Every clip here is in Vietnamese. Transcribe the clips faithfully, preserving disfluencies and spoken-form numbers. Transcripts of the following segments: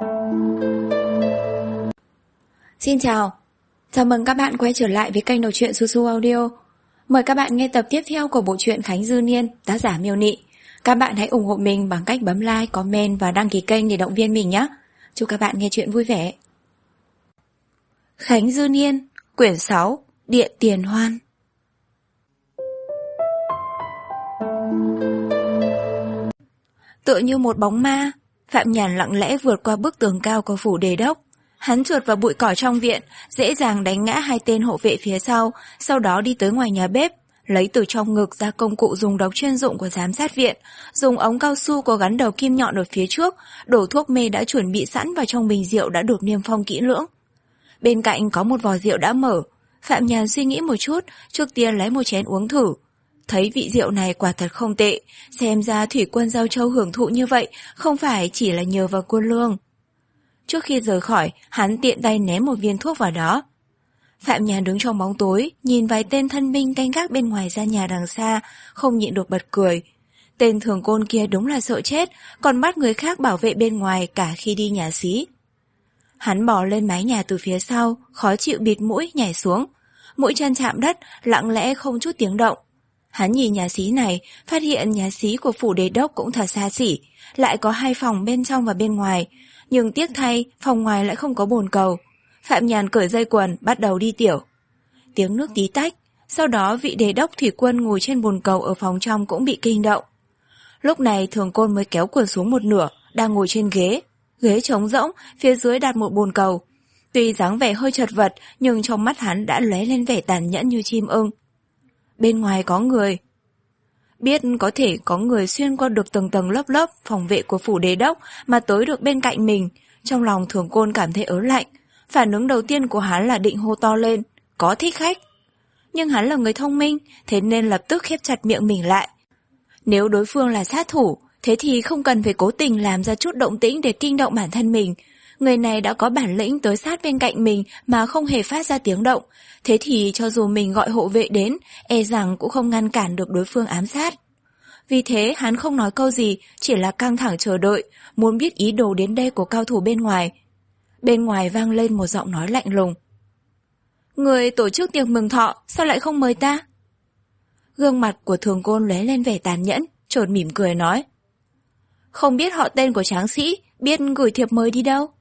Xin chào, chào mừng các bạn quay trở lại với kênh đọc truyện Su Su Audio. Mời các bạn nghe tập tiếp theo của bộ truyện Khánh Dư Niên, tác giả Miêu Nị. Các bạn hãy ủng hộ mình bằng cách bấm like, comment và đăng ký kênh để động viên mình nhé. Chúc các bạn nghe truyện vui vẻ. Khánh Dư Niên, quyển sáu, Điện Tiền Hoan. Tựa như một bóng ma, Phạm Nhàn lặng lẽ vượt qua bức tường cao của phủ đề đốc. Hắn trượt vào bụi cỏ trong viện, dễ dàng đánh ngã hai tên hộ vệ phía sau, sau đó đi tới ngoài nhà bếp, lấy từ trong ngực ra công cụ dùng độc chuyên dụng của giám sát viện, dùng ống cao su có gắn đầu kim nhọn ở phía trước, đổ thuốc mê đã chuẩn bị sẵn vào trong bình rượu đã được niêm phong kỹ lưỡng. Bên cạnh có một vò rượu đã mở, Phạm Nhàn suy nghĩ một chút, trước tiên lấy một chén uống thử. Thấy vị rượu này quả thật không tệ, xem ra thủy quân Giao Châu hưởng thụ như vậy không phải chỉ là nhờ vào quân lương. Trước khi rời khỏi, hắn tiện tay ném một viên thuốc vào đó. Phạm Nhàn đứng trong bóng tối, nhìn vài tên thân binh canh gác bên ngoài gian nhà đằng xa, không nhịn được bật cười. Tên thường côn kia đúng là sợ chết, còn bắt người khác bảo vệ bên ngoài cả khi đi nhà xí. Hắn bò lên mái nhà từ phía sau, khó chịu bịt mũi nhảy xuống. Mũi chân chạm đất, lặng lẽ không chút tiếng động. Hắn nhìn nhà xí này, phát hiện nhà xí của phủ đề đốc cũng thật xa xỉ, lại có hai phòng bên trong và bên ngoài. Nhưng tiếc thay, phòng ngoài lại không có bồn cầu. Phạm Nhàn cởi dây quần, bắt đầu đi tiểu. Tiếng nước tí tách, sau đó vị đề đốc thủy quân ngồi trên bồn cầu ở phòng trong cũng bị kinh động. Lúc này thường côn mới kéo quần xuống một nửa, đang ngồi trên ghế. Ghế trống rỗng, phía dưới đặt một bồn cầu. Tuy dáng vẻ hơi chật vật, nhưng trong mắt hắn đã lóe lên vẻ tàn nhẫn như chim ưng. Bên ngoài có người. Biết có thể có người xuyên qua được tầng tầng lớp lớp phòng vệ của phủ đế đốc mà tới được bên cạnh mình. Trong lòng thường côn cảm thấy ớn lạnh. Phản ứng đầu tiên của hắn là định hô to lên, có thích khách. Nhưng hắn là người thông minh, thế nên lập tức khép chặt miệng mình lại. Nếu đối phương là sát thủ, thế thì không cần phải cố tình làm ra chút động tĩnh để kinh động bản thân mình. Người này đã có bản lĩnh tới sát bên cạnh mình mà không hề phát ra tiếng động. Thế thì cho dù mình gọi hộ vệ đến, e rằng cũng không ngăn cản được đối phương ám sát. Vì thế hắn không nói câu gì, chỉ là căng thẳng chờ đợi, muốn biết ý đồ đến đây của cao thủ bên ngoài. Bên ngoài vang lên một giọng nói lạnh lùng. Người tổ chức tiệc mừng thọ, sao lại không mời ta? Gương mặt của thường côn lóe lên vẻ tàn nhẫn, chợt mỉm cười nói. Không biết họ tên của tráng sĩ, biết gửi thiệp mời đi đâu?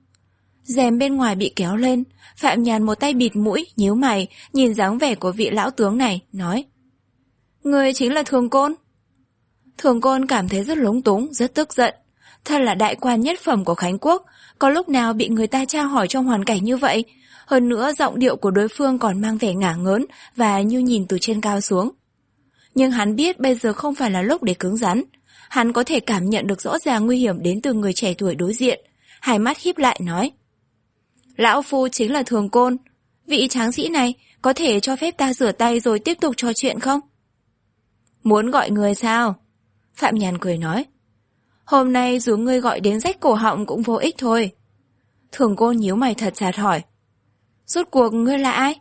Rèm bên ngoài bị kéo lên, Phạm Nhàn một tay bịt mũi, nhíu mày, nhìn dáng vẻ của vị lão tướng này, nói. Người chính là thường côn. Thường côn cảm thấy rất lúng túng, rất tức giận. Thật là đại quan nhất phẩm của Khánh Quốc, có lúc nào bị người ta tra hỏi trong hoàn cảnh như vậy. Hơn nữa giọng điệu của đối phương còn mang vẻ ngả ngớn và như nhìn từ trên cao xuống. Nhưng hắn biết bây giờ không phải là lúc để cứng rắn. Hắn có thể cảm nhận được rõ ràng nguy hiểm đến từ người trẻ tuổi đối diện. Hai mắt híp lại nói. Lão phu chính là thường côn. Vị tráng sĩ này có thể cho phép ta rửa tay rồi tiếp tục trò chuyện không? Muốn gọi người sao? Phạm Nhàn cười nói. Hôm nay dù ngươi gọi đến rách cổ họng cũng vô ích thôi. Thường côn nhíu mày thật chặt hỏi. Rốt cuộc ngươi là ai?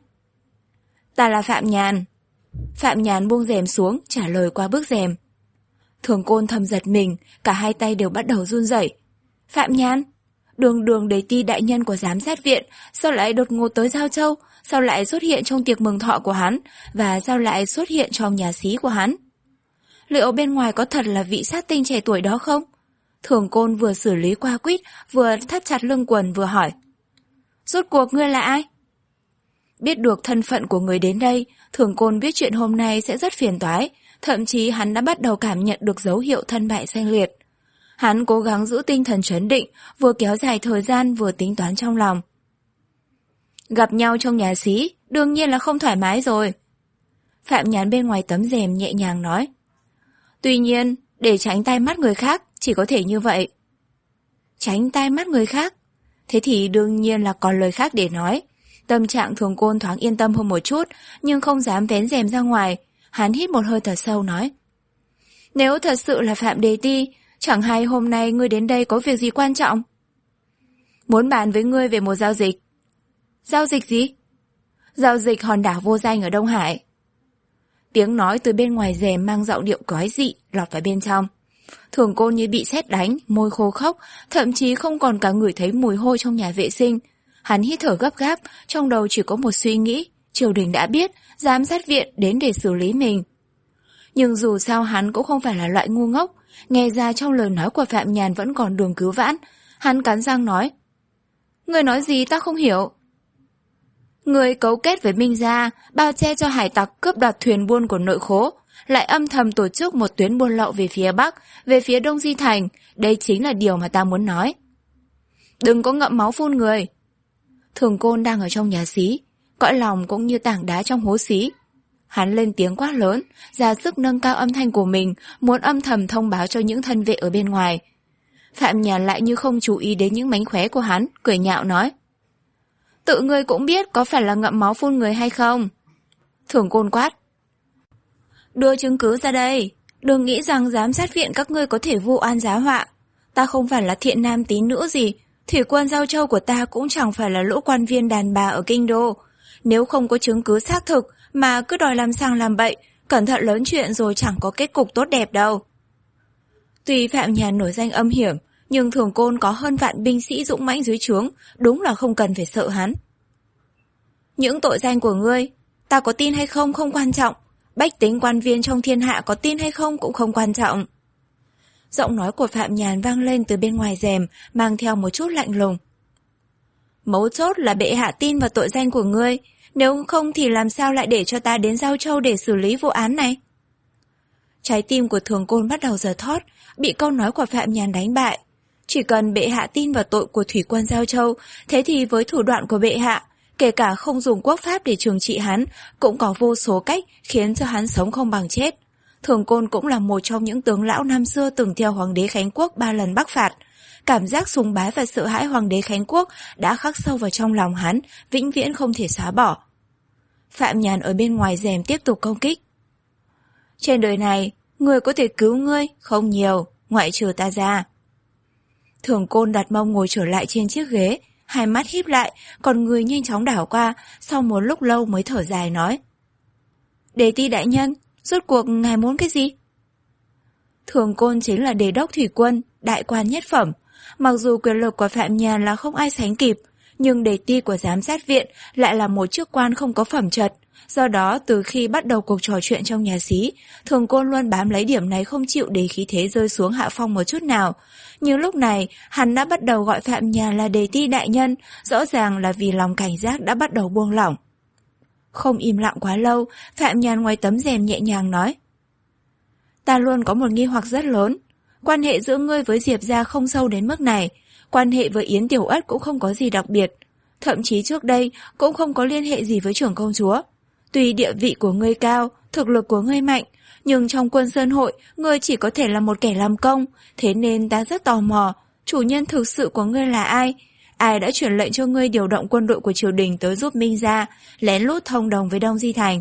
Ta là Phạm Nhàn. Phạm Nhàn buông rèm xuống, trả lời qua bức rèm. Thường côn thầm giật mình, cả hai tay đều bắt đầu run rẩy. Phạm Nhàn? Đường đường đề ti đại nhân của giám sát viện, sao lại đột ngột tới Giao Châu, sao lại xuất hiện trong tiệc mừng thọ của hắn, và sao lại xuất hiện trong nhà xí của hắn? Liệu bên ngoài có thật là vị sát tinh trẻ tuổi đó không? Thường côn vừa xử lý qua quýt, vừa thắt chặt lưng quần vừa hỏi. Rốt cuộc ngươi là ai? Biết được thân phận của người đến đây, thường côn biết chuyện hôm nay sẽ rất phiền toái, thậm chí hắn đã bắt đầu cảm nhận được dấu hiệu thân bại danh liệt. Hắn cố gắng giữ tinh thần trấn định, vừa kéo dài thời gian vừa tính toán trong lòng. Gặp nhau trong nhà xí, đương nhiên là không thoải mái rồi. Phạm Nhàn bên ngoài tấm rèm nhẹ nhàng nói. Tuy nhiên, để tránh tai mắt người khác, chỉ có thể như vậy. Tránh tai mắt người khác? Thế thì đương nhiên là còn lời khác để nói. Tâm trạng thường côn thoáng yên tâm hơn một chút, nhưng không dám vén rèm ra ngoài. Hắn hít một hơi thật sâu nói. Nếu thật sự là Phạm Đề Ti, chẳng hay hôm nay ngươi đến đây có việc gì quan trọng? Muốn bàn với ngươi về một giao dịch. Giao dịch gì? Giao dịch hòn đảo vô danh ở Đông Hải. Tiếng nói từ bên ngoài rèm mang giọng điệu quái dị lọt vào bên trong. Thường Côn như bị sét đánh, môi khô khốc, thậm chí không còn cả ngửi thấy mùi hôi trong nhà vệ sinh. Hắn hít thở gấp gáp, trong đầu chỉ có một suy nghĩ, triều đình đã biết, giám sát viện đến để xử lý mình. Nhưng dù sao hắn cũng không phải là loại ngu ngốc, nghe ra trong lời nói của Phạm Nhàn vẫn còn đường cứu vãn. Hắn cắn răng nói, người nói gì ta không hiểu. Người cấu kết với Minh Gia, bao che cho hải tặc cướp đoạt thuyền buôn của nội khố, lại âm thầm tổ chức một tuyến buôn lậu về phía Bắc, về phía Đông Di Thành. Đây chính là điều mà ta muốn nói. Đừng có ngậm máu phun người. Thường Côn đang ở trong nhà xí, cõi lòng cũng như tảng đá trong hố xí. Hắn lên tiếng quát lớn, ra sức nâng cao âm thanh của mình, muốn âm thầm thông báo cho những thân vệ ở bên ngoài. Phạm Nhàn lại như không chú ý đến những mánh khóe của hắn, cười nhạo nói, tự ngươi cũng biết có phải là ngậm máu phun người hay không? Thường Côn quát, đưa chứng cứ ra đây, đừng nghĩ rằng giám sát viện các ngươi có thể vu oan giá họa. Ta không phải là thiện nam tín nữ gì, thủy quân Giao Châu của ta cũng chẳng phải là lũ quan viên đàn bà ở kinh đô. Nếu không có chứng cứ xác thực mà cứ đòi làm sang làm bậy, cẩn thận lớn chuyện rồi chẳng có kết cục tốt đẹp đâu. Tuy Phạm Nhàn nổi danh âm hiểm, nhưng Thường Côn có hơn vạn binh sĩ dũng mãnh dưới trướng, đúng là không cần phải sợ hắn. Những tội danh của ngươi, ta có tin hay không không quan trọng, bách tính quan viên trong thiên hạ có tin hay không cũng không quan trọng. Giọng nói của Phạm Nhàn vang lên từ bên ngoài rèm, mang theo một chút lạnh lùng. Mấu chốt là bệ hạ tin vào tội danh của ngươi, nếu không thì làm sao lại để cho ta đến Giao Châu để xử lý vụ án này? Trái tim của Thường Côn bắt đầu giở thót, bị câu nói của Phạm Nhàn đánh bại. Chỉ cần bệ hạ tin vào tội của thủy quân Giao Châu, thế thì với thủ đoạn của bệ hạ, kể cả không dùng quốc pháp để trừng trị hắn, cũng có vô số cách khiến cho hắn sống không bằng chết. Thường Côn cũng là một trong những tướng lão năm xưa từng theo Hoàng đế Khánh Quốc ba lần bắc phạt. Cảm giác sùng bái và sợ hãi Hoàng đế Khánh Quốc đã khắc sâu vào trong lòng hắn, vĩnh viễn không thể xóa bỏ. Phạm Nhàn ở bên ngoài rèm tiếp tục công kích. Trên đời này, người có thể cứu ngươi không nhiều, ngoại trừ ta ra. Thường Côn đặt mông ngồi trở lại trên chiếc ghế, hai mắt híp lại, còn người nhanh chóng đảo qua, sau một lúc lâu mới thở dài nói. Đề ti đại nhân, rốt cuộc ngài muốn cái gì? Thường Côn chính là đề đốc thủy quân, đại quan nhất phẩm. Mặc dù quyền lực của Phạm Nhàn là không ai sánh kịp, nhưng đề ti của giám sát viện lại là một chức quan không có phẩm trật. Do đó, từ khi bắt đầu cuộc trò chuyện trong nhà xí, Thường Côn luôn bám lấy điểm này không chịu để khí thế rơi xuống hạ phong một chút nào. Nhưng lúc này, hắn đã bắt đầu gọi Phạm Nhàn là đề ti đại nhân, rõ ràng là vì lòng cảnh giác đã bắt đầu buông lỏng. Không im lặng quá lâu, Phạm Nhàn ngoài tấm rèm nhẹ nhàng nói. Ta luôn có một nghi hoặc rất lớn. Quan hệ giữa ngươi với Diệp gia không sâu đến mức này. Quan hệ với Yến Tiểu Ất cũng không có gì đặc biệt. Thậm chí trước đây cũng không có liên hệ gì với trưởng công chúa. Tuy địa vị của ngươi cao, thực lực của ngươi mạnh, nhưng trong quân sơn hội, ngươi chỉ có thể là một kẻ làm công. Thế nên ta rất tò mò, chủ nhân thực sự của ngươi là ai? Ai đã chuyển lệnh cho ngươi điều động quân đội của triều đình tới giúp Minh Gia, lén lút thông đồng với Đông Di Thành?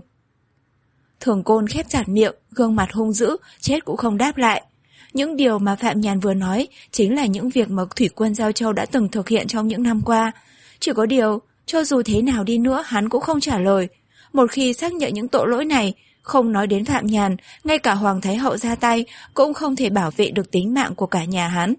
Thường Côn khép chặt miệng, gương mặt hung dữ, chết cũng không đáp lại. Những điều mà Phạm Nhàn vừa nói chính là những việc mà thủy quân Giao Châu đã từng thực hiện trong những năm qua. Chỉ có điều, cho dù thế nào đi nữa hắn cũng không trả lời. Một khi xác nhận những tội lỗi này, không nói đến Phạm Nhàn, ngay cả Hoàng Thái Hậu ra tay cũng không thể bảo vệ được tính mạng của cả nhà hắn.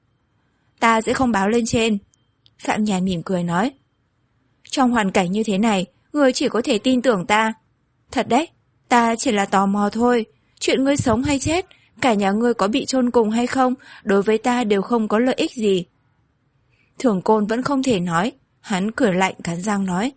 Ta sẽ không báo lên trên. Phạm Nhàn mỉm cười nói. Trong hoàn cảnh như thế này, ngươi chỉ có thể tin tưởng ta. Thật đấy, ta chỉ là tò mò thôi. Chuyện ngươi sống hay chết, cả nhà ngươi có bị chôn cùng hay không, đối với ta đều không có lợi ích gì. Thường Côn vẫn không thể nói, hắn cười lạnh cắn răng nói.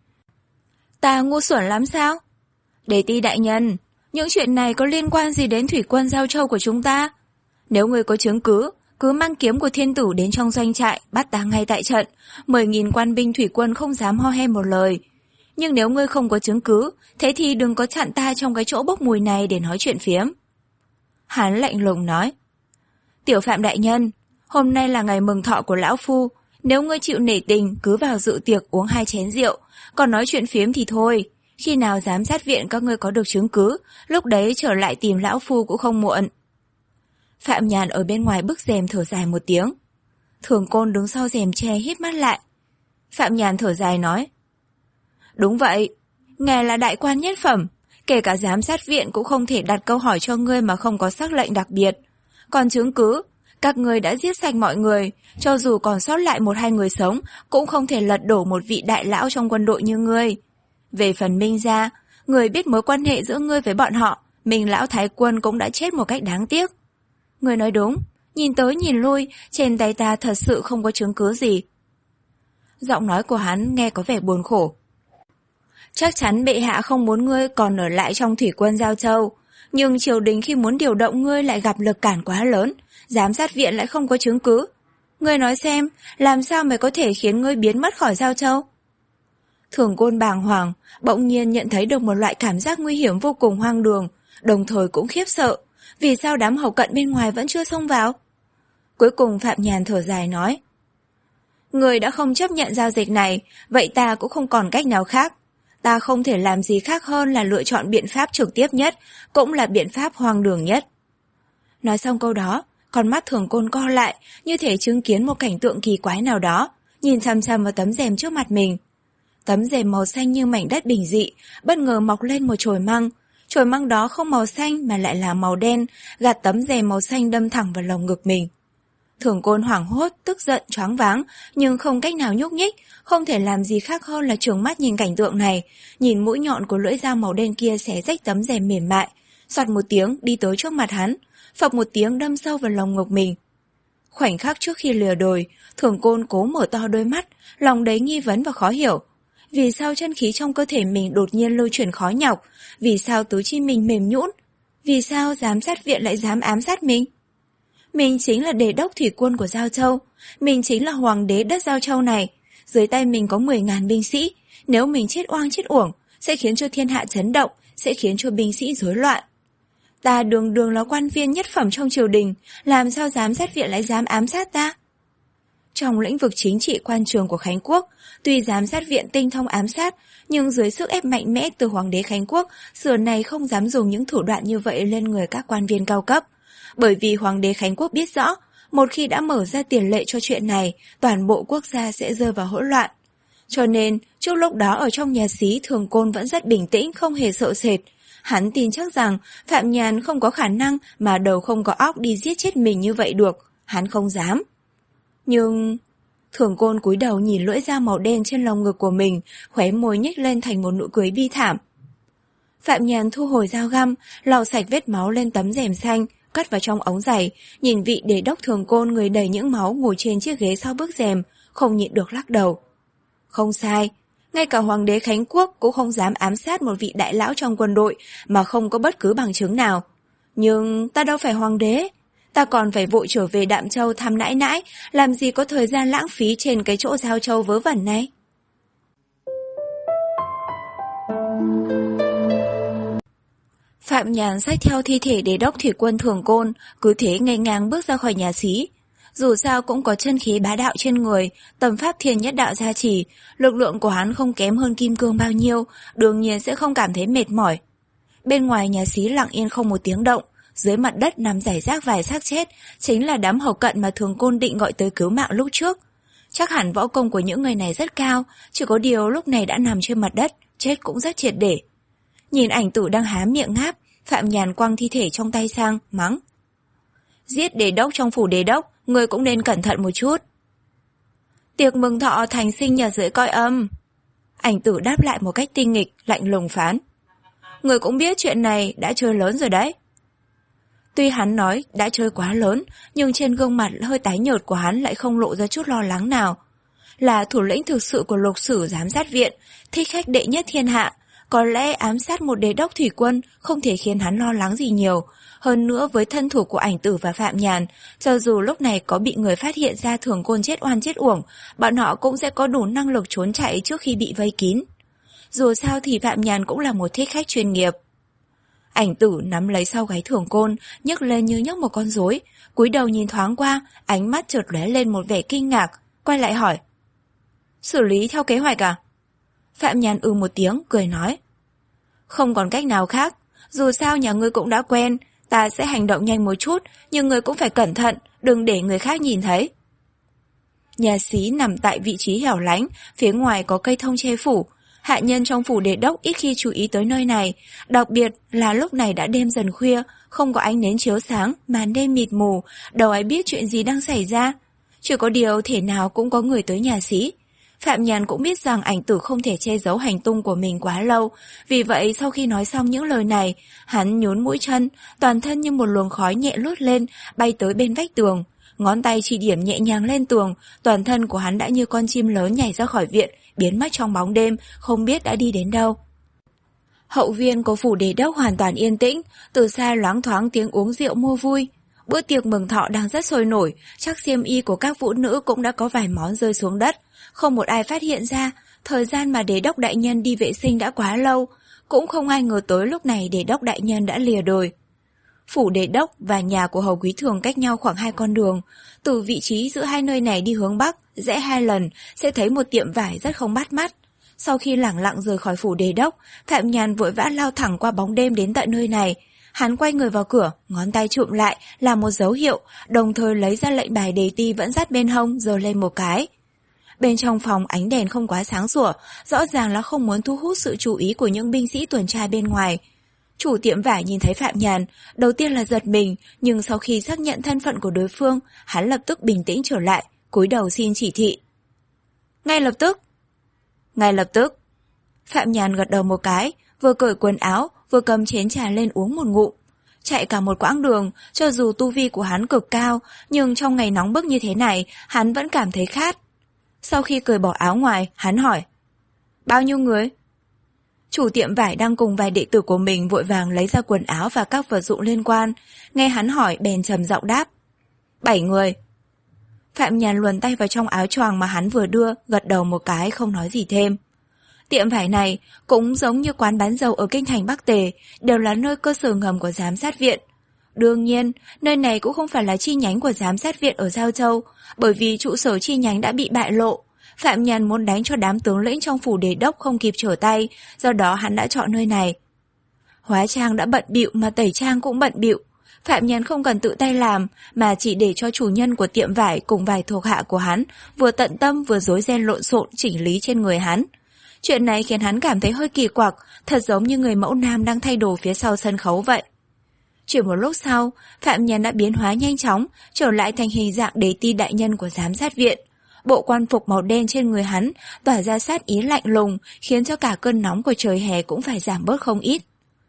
Ta ngu xuẩn lắm sao? Đề ti đại nhân, những chuyện này có liên quan gì đến thủy quân Giao Châu của chúng ta? Nếu ngươi có chứng cứ, cứ mang kiếm của thiên tử đến trong doanh trại, bắt ta ngay tại trận, mười nghìn quan binh thủy quân không dám ho he một lời. Nhưng nếu ngươi không có chứng cứ, thế thì đừng có chặn ta trong cái chỗ bốc mùi này để nói chuyện phiếm. Hắn lạnh lùng nói. Tiểu Phạm đại nhân, hôm nay là ngày mừng thọ của lão phu, nếu ngươi chịu nể tình cứ vào dự tiệc uống hai chén rượu, còn nói chuyện phiếm thì thôi. Khi nào giám sát viện các ngươi có được chứng cứ, lúc đấy trở lại tìm lão phu cũng không muộn. Phạm Nhàn ở bên ngoài bức rèm thở dài một tiếng. Thường Côn đứng sau rèm che híp mắt lại. Phạm Nhàn thở dài nói. Đúng vậy, ngài là đại quan nhất phẩm, kể cả giám sát viện cũng không thể đặt câu hỏi cho ngươi mà không có sắc lệnh đặc biệt. Còn chứng cứ, các ngươi đã giết sạch mọi người, cho dù còn sót lại một hai người sống, cũng không thể lật đổ một vị đại lão trong quân đội như ngươi. Về phần Minh gia, người biết mối quan hệ giữa ngươi với bọn họ, Minh lão thái quân cũng đã chết một cách đáng tiếc. Ngươi nói đúng, nhìn tới nhìn lui, trên tay ta thật sự không có chứng cứ gì. Giọng nói của hắn nghe có vẻ buồn khổ. Chắc chắn bệ hạ không muốn ngươi còn ở lại trong thủy quân Giao Châu, nhưng triều đình khi muốn điều động ngươi lại gặp lực cản quá lớn, giám sát viện lại không có chứng cứ. Ngươi nói xem, làm sao mới có thể khiến ngươi biến mất khỏi Giao Châu? Thường Côn bàng hoàng, bỗng nhiên nhận thấy được một loại cảm giác nguy hiểm vô cùng hoang đường, đồng thời cũng khiếp sợ. Vì sao đám hậu cận bên ngoài vẫn chưa xông vào? Cuối cùng Phạm Nhàn thở dài nói, người đã không chấp nhận giao dịch này, vậy ta cũng không còn cách nào khác. Ta không thể làm gì khác hơn là lựa chọn biện pháp trực tiếp nhất, cũng là biện pháp hoang đường nhất. Nói xong câu đó, con mắt Thường Côn co lại, như thể chứng kiến một cảnh tượng kỳ quái nào đó, nhìn chằm chằm vào tấm rèm trước mặt mình. Tấm rèm màu xanh như mảnh đất bình dị, bất ngờ mọc lên một chồi măng. Chồi măng đó không màu xanh mà lại là màu đen, gạt tấm rèm màu xanh đâm thẳng vào lồng ngực mình. Thường Côn hoảng hốt, tức giận, choáng váng, nhưng không cách nào nhúc nhích, không thể làm gì khác hơn là trừng mắt nhìn cảnh tượng này, nhìn mũi nhọn của lưỡi dao màu đen kia xé rách tấm rèm mềm mại, xoạt một tiếng đi tới trước mặt hắn, phập một tiếng đâm sâu vào lồng ngực mình. Khoảnh khắc trước khi lìa đời, Thường Côn cố mở to đôi mắt, lòng đầy nghi vấn và khó hiểu. Vì sao chân khí trong cơ thể mình đột nhiên lưu chuyển khó nhọc? Vì sao tứ chi mình mềm nhũn? Vì sao giám sát viện lại dám ám sát mình? Mình chính là đề đốc thủy quân của Giao Châu. Mình chính là hoàng đế đất Giao Châu này. Dưới tay mình có mười ngàn binh sĩ. Nếu mình chết oang chết uổng, sẽ khiến cho thiên hạ chấn động, sẽ khiến cho binh sĩ rối loạn. Ta đường đường là quan viên nhất phẩm trong triều đình, làm sao giám sát viện lại dám ám sát ta? Trong lĩnh vực chính trị quan trường của Khánh Quốc, tuy giám sát viện tinh thông ám sát, nhưng dưới sức ép mạnh mẽ từ hoàng đế Khánh Quốc, xưa này không dám dùng những thủ đoạn như vậy lên người các quan viên cao cấp. Bởi vì hoàng đế Khánh Quốc biết rõ, một khi đã mở ra tiền lệ cho chuyện này, toàn bộ quốc gia sẽ rơi vào hỗn loạn. Cho nên, trước lúc đó ở trong nhà xí, Thường Côn vẫn rất bình tĩnh, không hề sợ sệt. Hắn tin chắc rằng Phạm Nhàn không có khả năng mà đầu không có óc đi giết chết mình như vậy được. Hắn không dám. Nhưng... Thường Côn cúi đầu nhìn lưỡi dao màu đen trên lồng ngực của mình, khóe môi nhếch lên thành một nụ cười bi thảm. Phạm Nhàn thu hồi dao găm, lau sạch vết máu lên tấm rèm xanh, cất vào trong ống giày, nhìn vị đề đốc Thường Côn người đầy những máu ngồi trên chiếc ghế sau bức rèm, không nhịn được lắc đầu. Không sai, ngay cả hoàng đế Khánh Quốc cũng không dám ám sát một vị đại lão trong quân đội mà không có bất cứ bằng chứng nào. Nhưng ta đâu phải hoàng đế, ta còn phải vội trở về Đạm Châu thăm nãi nãi, làm gì có thời gian lãng phí trên cái chỗ Giao Châu vớ vẩn này. Phạm Nhàn xách theo thi thể đế đốc thủy quân Thường Côn, cứ thế ngây ngang bước ra khỏi nhà xí. Dù sao cũng có chân khí bá đạo trên người, tầm pháp thiên nhất đạo gia trì, lực lượng của hắn không kém hơn kim cương bao nhiêu, đương nhiên sẽ không cảm thấy mệt mỏi. Bên ngoài nhà xí lặng yên không một tiếng động, dưới mặt đất nằm rải rác vài xác chết, chính là đám hầu cận mà Thường Côn định gọi tới cứu mạng lúc trước. Chắc hẳn võ công của những người này rất cao, chỉ có điều lúc này đã nằm trên mặt đất, chết cũng rất triệt để. Nhìn ảnh tử đang há miệng ngáp, Phạm Nhàn quăng thi thể trong tay sang, mắng. Giết đề đốc trong phủ đề đốc, người cũng nên cẩn thận một chút. Tiệc mừng thọ thành sinh nhật dưới coi âm. Ảnh tử đáp lại một cách tinh nghịch, lạnh lùng phán. Người cũng biết chuyện này đã chơi lớn rồi đấy. Tuy hắn nói đã chơi quá lớn, nhưng trên gương mặt hơi tái nhợt của hắn lại không lộ ra chút lo lắng nào. Là thủ lĩnh thực sự của lục sử giám sát viện, thích khách đệ nhất thiên hạ, có lẽ ám sát một đế đốc thủy quân không thể khiến hắn lo lắng gì nhiều. Hơn nữa với thân thủ của ảnh tử và Phạm Nhàn, cho dù lúc này có bị người phát hiện ra Thường Côn chết oan chết uổng, bọn họ cũng sẽ có đủ năng lực trốn chạy trước khi bị vây kín. Dù sao thì Phạm Nhàn cũng là một thích khách chuyên nghiệp. Ảnh tử nắm lấy sau gáy Thường Côn, nhấc lên như nhấc một con rối, cúi đầu nhìn thoáng qua, ánh mắt chợt lóe lên một vẻ kinh ngạc, quay lại hỏi. Xử lý theo kế hoạch à? Phạm Nhàn ư một tiếng, cười nói. Không còn cách nào khác, dù sao nhà ngươi cũng đã quen, ta sẽ hành động nhanh một chút, nhưng ngươi cũng phải cẩn thận, đừng để người khác nhìn thấy. Nhà xí nằm tại vị trí hẻo lánh, phía ngoài có cây thông che phủ. Hạ nhân trong phủ đề đốc ít khi chú ý tới nơi này, đặc biệt là lúc này đã đêm dần khuya, không có ánh nến chiếu sáng, màn đêm mịt mù, đâu ai biết chuyện gì đang xảy ra. Chỉ có điều thể nào cũng có người tới nhà sĩ. Phạm Nhàn cũng biết rằng ảnh tử không thể che giấu hành tung của mình quá lâu, vì vậy sau khi nói xong những lời này, hắn nhún mũi chân, toàn thân như một luồng khói nhẹ lướt lên, bay tới bên vách tường. Ngón tay chỉ điểm nhẹ nhàng lên tường, toàn thân của hắn đã như con chim lớn nhảy ra khỏi viện, biến mất trong bóng đêm, không biết đã đi đến đâu. Hậu viên của phủ đề đốc hoàn toàn yên tĩnh, từ xa loáng thoáng tiếng uống rượu mua vui. Bữa tiệc mừng thọ đang rất sôi nổi, chắc xiêm y của các vũ nữ cũng đã có vài món rơi xuống đất. Không một ai phát hiện ra, thời gian mà đề đốc đại nhân đi vệ sinh đã quá lâu, cũng không ai ngờ tới lúc này đề đốc đại nhân đã lìa đời. Phủ đề đốc và nhà của hầu quý thường cách nhau khoảng hai con đường, từ vị trí giữa hai nơi này đi hướng bắc, rẽ hai lần sẽ thấy một tiệm vải rất không bắt mắt. Sau khi lẳng lặng rời khỏi phủ đề đốc, Phạm Nhàn vội vã lao thẳng qua bóng đêm đến tận nơi này. Hắn quay người vào cửa, ngón tay chụm lại là một dấu hiệu, đồng thời lấy ra lệnh bài đề ti vẫn dắt bên hông, giơ lên một cái. Bên trong phòng ánh đèn không quá sáng sủa, rõ ràng là không muốn thu hút sự chú ý của những binh sĩ tuần tra bên ngoài. Chủ tiệm vải nhìn thấy Phạm Nhàn, đầu tiên là giật mình, nhưng sau khi xác nhận thân phận của đối phương, hắn lập tức bình tĩnh trở lại, cúi đầu xin chỉ thị. Ngay lập tức. Ngay lập tức. Phạm Nhàn gật đầu một cái, vừa cởi quần áo, vừa cầm chén trà lên uống một ngụm. Chạy cả một quãng đường, cho dù tu vi của hắn cực cao, nhưng trong ngày nóng bức như thế này, hắn vẫn cảm thấy khát. Sau khi cởi bỏ áo ngoài, hắn hỏi. Bao nhiêu người? Chủ tiệm vải đang cùng vài đệ tử của mình vội vàng lấy ra quần áo và các vật dụng liên quan. Nghe hắn hỏi bèn trầm giọng đáp. Bảy người. Phạm Nhàn luồn tay vào trong áo choàng mà hắn vừa đưa, gật đầu một cái không nói gì thêm. Tiệm vải này cũng giống như quán bán dầu ở kinh thành Bắc Tề, đều là nơi cơ sở ngầm của giám sát viện. Đương nhiên, nơi này cũng không phải là chi nhánh của giám sát viện ở Giao Châu, bởi vì trụ sở chi nhánh đã bị bại lộ. Phạm Nhàn muốn đánh cho đám tướng lĩnh trong phủ đề đốc không kịp trở tay, do đó hắn đã chọn nơi này. Hóa trang đã bận bịu mà tẩy trang cũng bận bịu. Phạm Nhàn không cần tự tay làm, mà chỉ để cho chủ nhân của tiệm vải cùng vài thuộc hạ của hắn vừa tận tâm vừa rối ren lộn xộn chỉnh lý trên người hắn. Chuyện này khiến hắn cảm thấy hơi kỳ quặc, thật giống như người mẫu nam đang thay đồ phía sau sân khấu vậy. Chỉ một lúc sau, Phạm Nhàn đã biến hóa nhanh chóng, trở lại thành hình dạng đế ti đại nhân của giám sát viện. Bộ quan phục màu đen trên người hắn tỏa ra sát ý lạnh lùng, khiến cho cả cơn nóng của trời hè cũng phải giảm bớt không ít.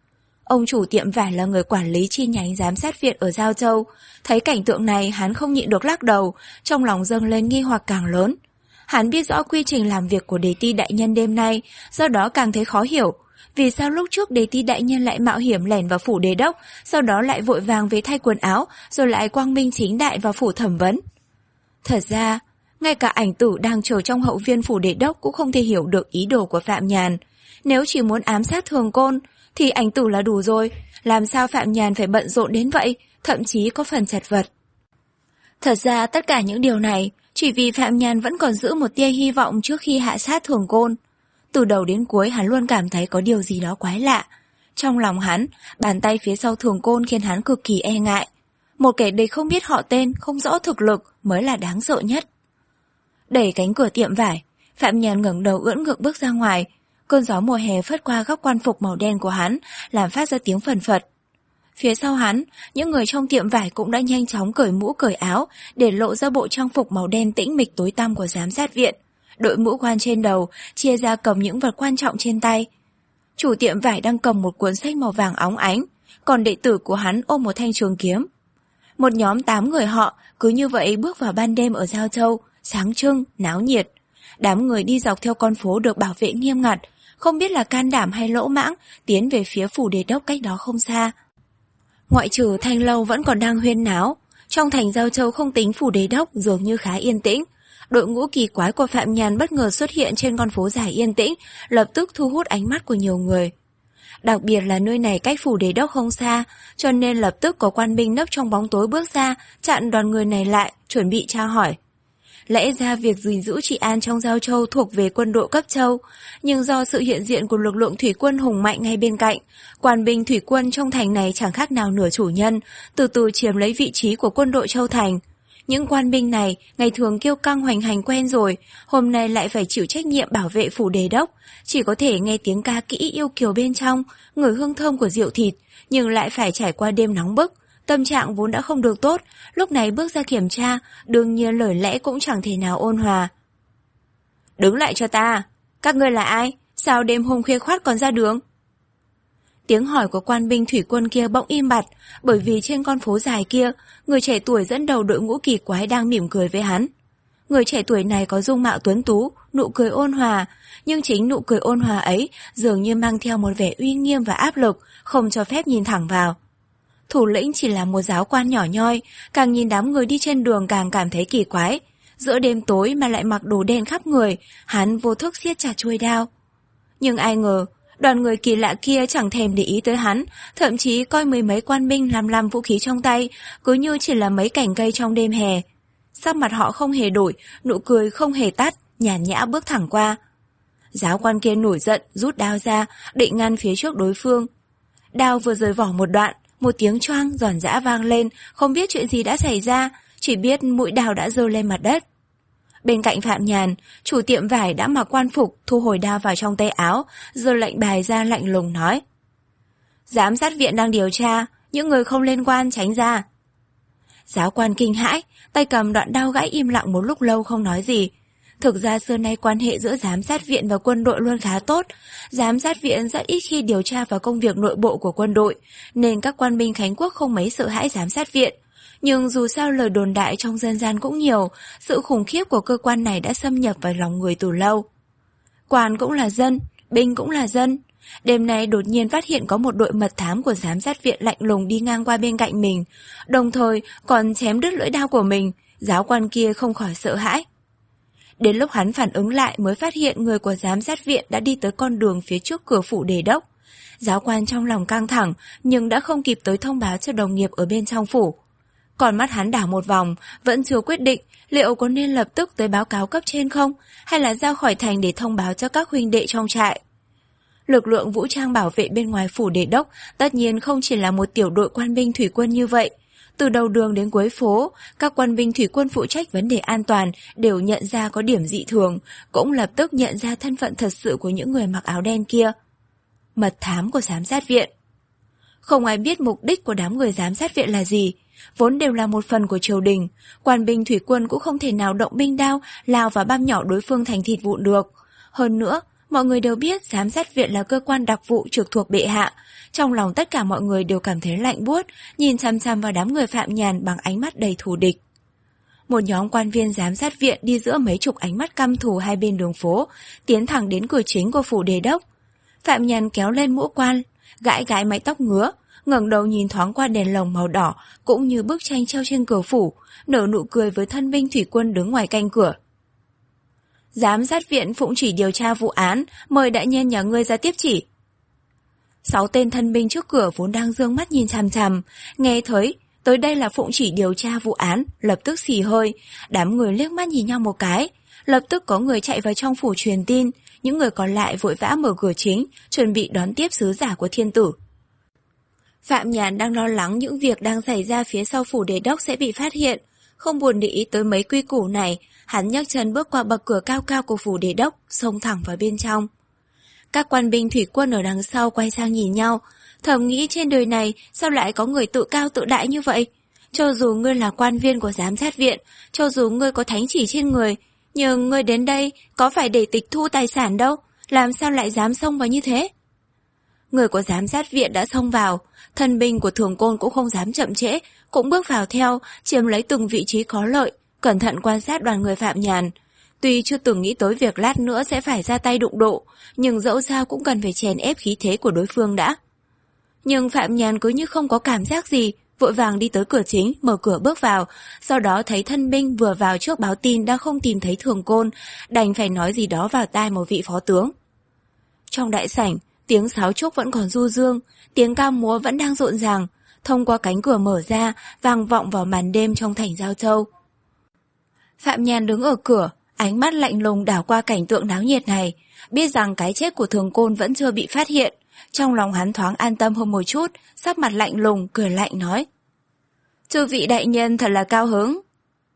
Ông chủ tiệm vải là người quản lý chi nhánh giám sát viện ở Giao Châu. Thấy cảnh tượng này hắn không nhịn được lắc đầu, trong lòng dâng lên nghi hoặc càng lớn. Hắn biết rõ quy trình làm việc của đế ti đại nhân đêm nay, do đó càng thấy khó hiểu. Vì sao lúc trước đế ti đại nhân lại mạo hiểm lẻn vào phủ đế đốc, sau đó lại vội vàng về thay quần áo, rồi lại quang minh chính đại vào phủ thẩm vấn? Thật ra, ngay cả ảnh tử đang chờ trong hậu viên phủ đế đốc cũng không thể hiểu được ý đồ của Phạm Nhàn. Nếu chỉ muốn ám sát Thường Côn, thì ảnh tử là đủ rồi, làm sao Phạm Nhàn phải bận rộn đến vậy, thậm chí có phần chật vật. Thật ra tất cả những điều này chỉ vì Phạm Nhàn vẫn còn giữ một tia hy vọng trước khi hạ sát Thường Côn. Từ đầu đến cuối hắn luôn cảm thấy có điều gì đó quái lạ. Trong lòng hắn, bàn tay phía sau Thường Côn khiến hắn cực kỳ e ngại. Một kẻ địch không biết họ tên, không rõ thực lực mới là đáng sợ nhất. Đẩy cánh cửa tiệm vải, Phạm Nhàn ngẩng đầu ưỡn ngượng bước ra ngoài. Cơn gió mùa hè phất qua góc quan phục màu đen của hắn, làm phát ra tiếng phần phật. Phía sau hắn, những người trong tiệm vải cũng đã nhanh chóng cởi mũ cởi áo, để lộ ra bộ trang phục màu đen tĩnh mịch tối tăm của giám sát viện. Đội mũ quan trên đầu, chia ra cầm những vật quan trọng trên tay. Chủ tiệm vải đang cầm một cuốn sách màu vàng óng ánh, còn đệ tử của hắn ôm một thanh trường kiếm. Một nhóm tám người họ cứ như vậy bước vào ban đêm ở Giao Châu, sáng trưng, náo nhiệt. Đám người đi dọc theo con phố được bảo vệ nghiêm ngặt, không biết là can đảm hay lỗ mãng, tiến về phía phủ đề đốc cách đó không xa. Ngoại trừ Thanh Lâu vẫn còn đang huyên náo, trong thành Giao Châu không tính phủ đề đốc dường như khá yên tĩnh. Đội ngũ kỳ quái của Phạm Nhàn bất ngờ xuất hiện trên con phố dài yên tĩnh, lập tức thu hút ánh mắt của nhiều người. Đặc biệt là nơi này cách phủ đề đốc không xa, cho nên lập tức có quan binh nấp trong bóng tối bước ra, chặn đoàn người này lại, chuẩn bị tra hỏi. Lẽ ra việc gìn giữ trị an trong Giao Châu thuộc về quân đội cấp châu, nhưng do sự hiện diện của lực lượng thủy quân hùng mạnh ngay bên cạnh, quan binh thủy quân trong thành này chẳng khác nào nửa chủ nhân, từ từ chiếm lấy vị trí của quân đội châu thành. Những quan binh này ngày thường kiêu căng hoành hành quen rồi, hôm nay lại phải chịu trách nhiệm bảo vệ phủ đề đốc, chỉ có thể nghe tiếng ca kỹ yêu kiều bên trong, ngửi hương thơm của rượu thịt, nhưng lại phải trải qua đêm nóng bức. Tâm trạng vốn đã không được tốt, lúc này bước ra kiểm tra, đương nhiên lời lẽ cũng chẳng thể nào ôn hòa. Đứng lại cho ta, các ngươi là ai? Sao đêm hôm khuya khoắt còn ra đường? Tiếng hỏi của quan binh thủy quân kia bỗng im bặt, bởi vì trên con phố dài kia, người trẻ tuổi dẫn đầu đội ngũ kỳ quái đang mỉm cười với hắn. Người trẻ tuổi này có dung mạo tuấn tú, nụ cười ôn hòa, nhưng chính nụ cười ôn hòa ấy dường như mang theo một vẻ uy nghiêm và áp lực, không cho phép nhìn thẳng vào. Thủ lĩnh chỉ là một giáo quan nhỏ nhoi, càng nhìn đám người đi trên đường càng cảm thấy kỳ quái. Giữa đêm tối mà lại mặc đồ đen khắp người, hắn vô thức siết chặt chuôi đao. Nhưng ai ngờ, đoàn người kỳ lạ kia chẳng thèm để ý tới hắn, thậm chí coi mười mấy quan binh làm làm vũ khí trong tay, cứ như chỉ là mấy cành cây trong đêm hè. Sắc mặt họ không hề đổi, nụ cười không hề tắt, nhàn nhã bước thẳng qua. Giáo quan kia nổi giận, rút đao ra, định ngăn phía trước đối phương. Đao vừa rời vỏ một đoạn, một tiếng choang giòn giã vang lên, không biết chuyện gì đã xảy ra, chỉ biết mũi đao đã rơi lên mặt đất. Bên cạnh Phạm Nhàn, chủ tiệm vải đã mặc quan phục, thu hồi đao vào trong tay áo, giơ lệnh bài ra lạnh lùng nói. Giám sát viện đang điều tra, những người không liên quan tránh ra. Giáo quan kinh hãi, tay cầm đoạn đao gãy im lặng một lúc lâu không nói gì. Thực ra xưa nay quan hệ giữa giám sát viện và quân đội luôn khá tốt. Giám sát viện rất ít khi điều tra vào công việc nội bộ của quân đội, nên các quan binh Khánh Quốc không mấy sợ hãi giám sát viện. Nhưng dù sao lời đồn đại trong dân gian cũng nhiều, sự khủng khiếp của cơ quan này đã xâm nhập vào lòng người từ lâu. Quan cũng là dân, binh cũng là dân. Đêm nay đột nhiên phát hiện có một đội mật thám của giám sát viện lạnh lùng đi ngang qua bên cạnh mình, đồng thời còn chém đứt lưỡi đao của mình. Giáo quan kia không khỏi sợ hãi. Đến lúc hắn phản ứng lại mới phát hiện người của giám sát viện đã đi tới con đường phía trước cửa phủ đề đốc. Giáo quan trong lòng căng thẳng nhưng đã không kịp tới thông báo cho đồng nghiệp ở bên trong phủ. Còn mắt hắn đảo một vòng, vẫn chưa quyết định liệu có nên lập tức tới báo cáo cấp trên không, hay là ra khỏi thành để thông báo cho các huynh đệ trong trại. Lực lượng vũ trang bảo vệ bên ngoài phủ đề đốc tất nhiên không chỉ là một tiểu đội quan binh thủy quân như vậy. Từ đầu đường đến cuối phố, các quan binh thủy quân phụ trách vấn đề an toàn đều nhận ra có điểm dị thường, cũng lập tức nhận ra thân phận thật sự của những người mặc áo đen kia. Mật thám của giám sát viện. Không ai biết mục đích của đám người giám sát viện là gì, vốn đều là một phần của triều đình, quan binh thủy quân cũng không thể nào động binh đao lao và băm nhỏ đối phương thành thịt vụn được. Hơn nữa, mọi người đều biết giám sát viện là cơ quan đặc vụ trực thuộc bệ hạ. Trong lòng tất cả mọi người đều cảm thấy lạnh buốt, nhìn chằm chằm vào đám người Phạm Nhàn bằng ánh mắt đầy thù địch. Một nhóm quan viên giám sát viện đi giữa mấy chục ánh mắt căm thù hai bên đường phố, tiến thẳng đến cửa chính của phủ đề đốc. Phạm Nhàn kéo lên mũ quan, gãi gãi mái tóc ngứa, ngẩng đầu nhìn thoáng qua đèn lồng màu đỏ cũng như bức tranh treo trên cửa phủ, nở nụ cười với thân binh thủy quân đứng ngoài canh cửa. Giám sát viện phụng chỉ điều tra vụ án, mời đại nhân nhà ngươi ra tiếp chỉ. Sáu tên thân binh trước cửa vốn đang dương mắt nhìn chằm chằm, nghe thấy tới đây là phụng chỉ điều tra vụ án, lập tức xì hơi, đám người liếc mắt nhìn nhau một cái, lập tức có người chạy vào trong phủ truyền tin, những người còn lại vội vã mở cửa chính, chuẩn bị đón tiếp sứ giả của thiên tử. Phạm Nhàn đang lo lắng những việc đang xảy ra phía sau phủ đề đốc sẽ bị phát hiện, không buồn để ý tới mấy quy củ này, hắn nhấc chân bước qua bậc cửa cao cao của phủ đề đốc, xông thẳng vào bên trong. Các quan binh thủy quân ở đằng sau quay sang nhìn nhau, thầm nghĩ trên đời này sao lại có người tự cao tự đại như vậy? Cho dù ngươi là quan viên của giám sát viện, cho dù ngươi có thánh chỉ trên người, nhưng ngươi đến đây có phải để tịch thu tài sản đâu, làm sao lại dám xông vào như thế? Người của giám sát viện đã xông vào, thân binh của Thường Côn cũng không dám chậm trễ, cũng bước vào theo, chiếm lấy từng vị trí có lợi, cẩn thận quan sát đoàn người Phạm Nhàn. Tuy chưa từng nghĩ tới việc lát nữa sẽ phải ra tay đụng độ, nhưng dẫu sao cũng cần phải chèn ép khí thế của đối phương đã. Nhưng Phạm Nhàn cứ như không có cảm giác gì, vội vàng đi tới cửa chính, mở cửa bước vào, sau đó thấy thân binh vừa vào trước báo tin đã không tìm thấy Thường Côn, đành phải nói gì đó vào tai một vị phó tướng. Trong đại sảnh, tiếng sáo trúc vẫn còn du dương, tiếng ca múa vẫn đang rộn ràng, thông qua cánh cửa mở ra, vang vọng vào màn đêm trong thành Giao Châu. Phạm Nhàn đứng ở cửa, ánh mắt lạnh lùng đảo qua cảnh tượng náo nhiệt này, biết rằng cái chết của Thường Côn vẫn chưa bị phát hiện. Trong lòng hắn thoáng an tâm hơn một chút, sắc mặt lạnh lùng, cười lạnh nói. Chư vị đại nhân thật là cao hứng.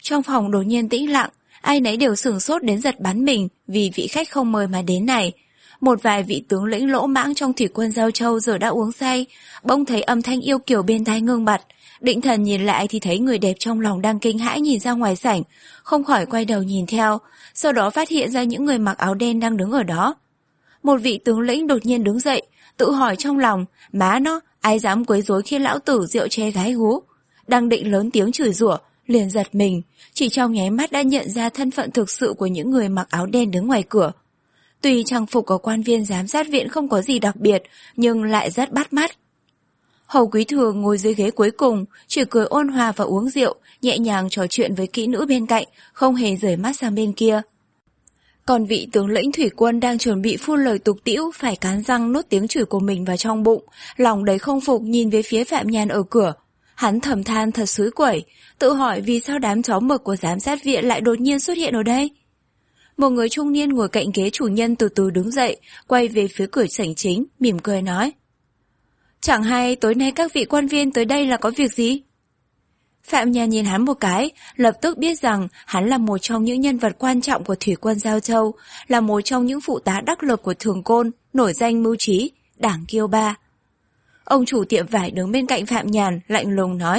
Trong phòng đột nhiên tĩnh lặng, ai nấy đều sửng sốt đến giật bắn mình vì vị khách không mời mà đến này. Một vài vị tướng lĩnh lỗ mãng trong thủy quân Giao Châu giờ đã uống say, bỗng thấy âm thanh yêu kiều bên tai ngưng bặt. Định thần nhìn lại thì thấy người đẹp trong lòng đang kinh hãi nhìn ra ngoài sảnh, không khỏi quay đầu nhìn theo, sau đó phát hiện ra những người mặc áo đen đang đứng ở đó. Một vị tướng lĩnh đột nhiên đứng dậy, tự hỏi trong lòng, má nó, ai dám quấy rối khi lão tử rượu che gái gú. Đang định lớn tiếng chửi rủa, liền giật mình, chỉ trong nháy mắt đã nhận ra thân phận thực sự của những người mặc áo đen đứng ngoài cửa. Tuy trang phục của quan viên giám sát viện không có gì đặc biệt, nhưng lại rất bắt mắt. Hầu Quý Thường ngồi dưới ghế cuối cùng, chỉ cười ôn hòa và uống rượu, nhẹ nhàng trò chuyện với kỹ nữ bên cạnh, không hề rời mắt sang bên kia. Còn vị tướng lĩnh thủy quân đang chuẩn bị phun lời tục tĩu, phải cắn răng nuốt tiếng chửi của mình vào trong bụng, lòng đầy không phục nhìn về phía Phạm Nhàn ở cửa. Hắn thầm than thật xúi quẩy, tự hỏi vì sao đám chó mực của giám sát viện lại đột nhiên xuất hiện ở đây. Một người trung niên ngồi cạnh ghế chủ nhân từ từ đứng dậy, quay về phía cửa sảnh chính, mỉm cười nói. Chẳng hay tối nay các vị quan viên tới đây là có việc gì? Phạm Nhàn nhìn hắn một cái, lập tức biết rằng hắn là một trong những nhân vật quan trọng của thủy quân Giao Châu, là một trong những phụ tá đắc lực của Thường Côn, nổi danh mưu trí, đảng Kiêu Ba. Ông chủ tiệm vải đứng bên cạnh Phạm Nhàn, lạnh lùng nói.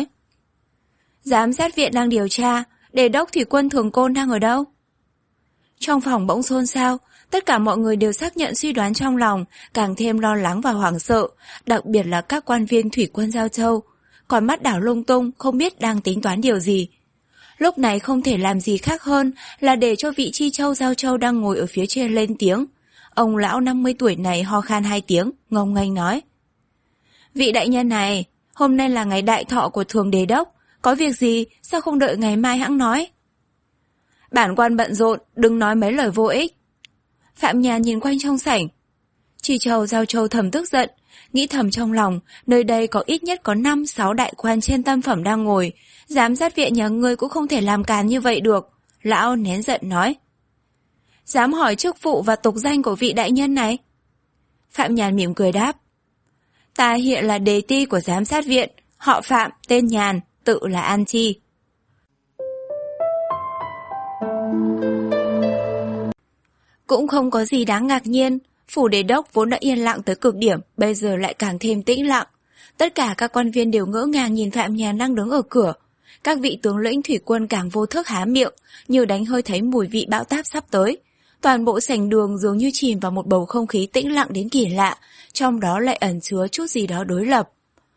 Giám sát viện đang điều tra, đề đốc thủy quân Thường Côn đang ở đâu? Trong phòng bỗng xôn xao, tất cả mọi người đều xác nhận suy đoán trong lòng, càng thêm lo lắng và hoảng sợ, đặc biệt là các quan viên thủy quân Giao Châu. Còn mắt đảo lung tung, không biết đang tính toán điều gì. Lúc này không thể làm gì khác hơn là để cho vị Chi Châu Giao Châu đang ngồi ở phía trên lên tiếng. Ông lão năm mươi tuổi này ho khan hai tiếng, ngông nghênh nói. Vị đại nhân này, hôm nay là ngày đại thọ của Thường Đề Đốc, có việc gì, sao không đợi ngày mai hẵng nói? Bản quan bận rộn, đừng nói mấy lời vô ích. Phạm Nhàn nhìn quanh trong sảnh. Chi Châu Giao Châu thầm tức giận, nghĩ thầm trong lòng, nơi đây có ít nhất có năm sáu đại quan trên tam phẩm đang ngồi, giám sát viện nhà ngươi cũng không thể làm càn như vậy được. Lão nén giận nói. Dám hỏi chức vụ và tục danh của vị đại nhân này? Phạm Nhàn mỉm cười đáp. Ta hiện là đề ti của giám sát viện, họ Phạm, tên Nhàn, tự là An Chi. Cũng không có gì đáng ngạc nhiên, phủ đề đốc vốn đã yên lặng tới cực điểm, bây giờ lại càng thêm tĩnh lặng. Tất cả các quan viên đều ngỡ ngàng nhìn Phạm Nhàn đang đứng ở cửa. Các vị tướng lĩnh thủy quân càng vô thức há miệng, như đánh hơi thấy mùi vị bão táp sắp tới. Toàn bộ sảnh đường dường như chìm vào một bầu không khí tĩnh lặng đến kỳ lạ, trong đó lại ẩn chứa chút gì đó đối lập.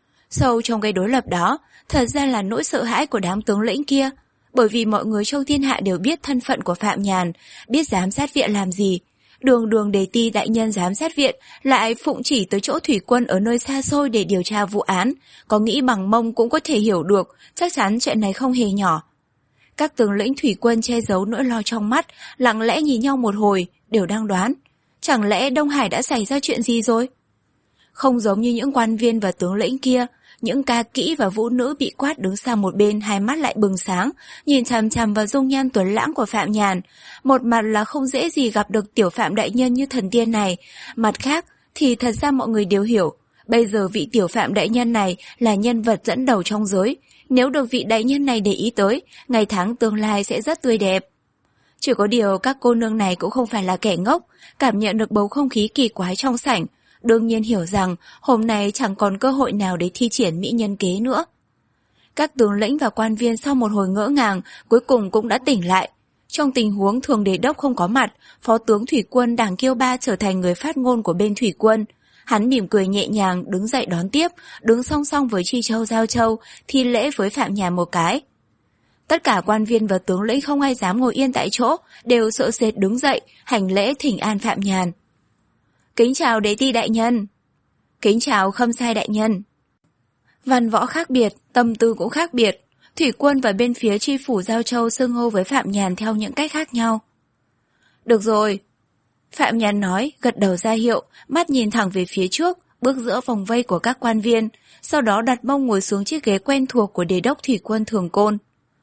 Sâu trong cái đối lập đó, thật ra là nỗi sợ hãi của đám tướng lĩnh kia, bởi vì mọi người trong thiên hạ đều biết thân phận của Phạm Nhàn, biết giám sát viện làm gì. Đường đường đề ti đại nhân giám sát viện lại phụng chỉ tới chỗ thủy quân ở nơi xa xôi để điều tra vụ án, có nghĩ bằng mông cũng có thể hiểu được, chắc chắn chuyện này không hề nhỏ. Các tướng lĩnh thủy quân che giấu nỗi lo trong mắt, lặng lẽ nhìn nhau một hồi, đều đang đoán. Chẳng lẽ Đông Hải đã xảy ra chuyện gì rồi? Không giống như những quan viên và tướng lĩnh kia, những ca kỹ và vũ nữ bị quát đứng sang một bên, hai mắt lại bừng sáng, nhìn chằm chằm vào dung nhan tuấn lãng của Phạm Nhàn. Một mặt là không dễ gì gặp được tiểu Phạm đại nhân như thần tiên này, mặt khác thì thật ra mọi người đều hiểu, bây giờ vị tiểu Phạm đại nhân này là nhân vật dẫn đầu trong giới, nếu được vị đại nhân này để ý tới, ngày tháng tương lai sẽ rất tươi đẹp. Chỉ có điều các cô nương này cũng không phải là kẻ ngốc, cảm nhận được bầu không khí kỳ quái trong sảnh, đương nhiên hiểu rằng hôm nay chẳng còn cơ hội nào để thi triển mỹ nhân kế nữa. Các tướng lĩnh và quan viên sau một hồi ngỡ ngàng cuối cùng cũng đã tỉnh lại. Trong tình huống Thường Đề Đốc không có mặt, Phó tướng Thủy quân Đảng Kiêu Ba trở thành người phát ngôn của bên Thủy quân. Hắn mỉm cười nhẹ nhàng đứng dậy đón tiếp, đứng song song với Chi Châu Giao Châu, thi lễ với Phạm Nhàn một cái. Tất cả quan viên và tướng lĩnh không ai dám ngồi yên tại chỗ, đều sợ sệt đứng dậy, hành lễ thỉnh an Phạm Nhàn. Kính chào đế ti đại nhân. Kính chào Khâm Sai đại nhân. Văn võ khác biệt, tâm tư cũng khác biệt. Thủy quân và bên phía chi phủ Giao Châu xưng hô với Phạm Nhàn theo những cách khác nhau. Được rồi. Phạm Nhàn nói, gật đầu ra hiệu, mắt nhìn thẳng về phía trước, bước giữa vòng vây của các quan viên, sau đó đặt mông ngồi xuống chiếc ghế quen thuộc của đề đốc thủy quân Thường Côn.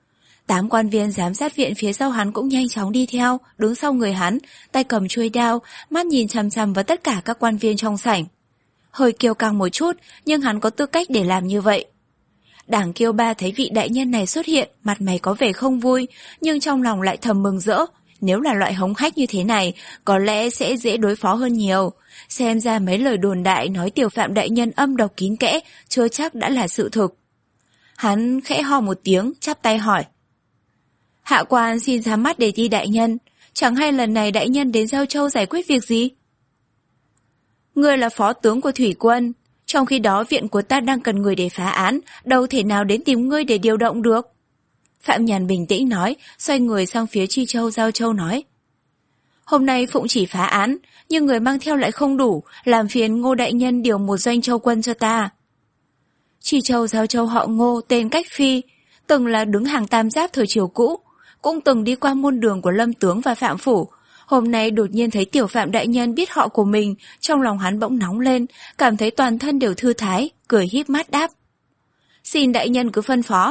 Tám quan viên giám sát viện phía sau hắn cũng nhanh chóng đi theo, đứng sau người hắn, tay cầm chuôi đao, mắt nhìn chằm chằm vào tất cả các quan viên trong sảnh. Hơi kiêu căng một chút, nhưng hắn có tư cách để làm như vậy. Đảng Kiêu Ba thấy vị đại nhân này xuất hiện, mặt mày có vẻ không vui, nhưng trong lòng lại thầm mừng rỡ. Nếu là loại hống hách như thế này, có lẽ sẽ dễ đối phó hơn nhiều. Xem ra mấy lời đồn đại nói Tiểu Phạm đại nhân âm độc kín kẽ, chưa chắc đã là sự thực. Hắn khẽ ho một tiếng, chắp tay hỏi. Hạ quan xin ra mắt đề thi đại nhân, chẳng hay lần này đại nhân đến Giao Châu giải quyết việc gì? Ngươi là phó tướng của thủy quân, trong khi đó viện của ta đang cần người để phá án, đâu thể nào đến tìm ngươi để điều động được. Phạm Nhàn bình tĩnh nói, xoay người sang phía Chi Châu Giao Châu nói. Hôm nay Phụng chỉ phá án, nhưng người mang theo lại không đủ, làm phiền Ngô đại nhân điều một doanh châu quân cho ta. Chi Châu Giao Châu họ Ngô, tên Cách Phi, từng là đứng hàng tam giáp thời triều cũ, cũng từng đi qua môn đường của Lâm tướng và Phạm phủ. Hôm nay đột nhiên thấy Tiểu Phạm đại nhân biết họ của mình, trong lòng hắn bỗng nóng lên, cảm thấy toàn thân đều thư thái, cười híp mắt đáp. Xin đại nhân cứ phân phó.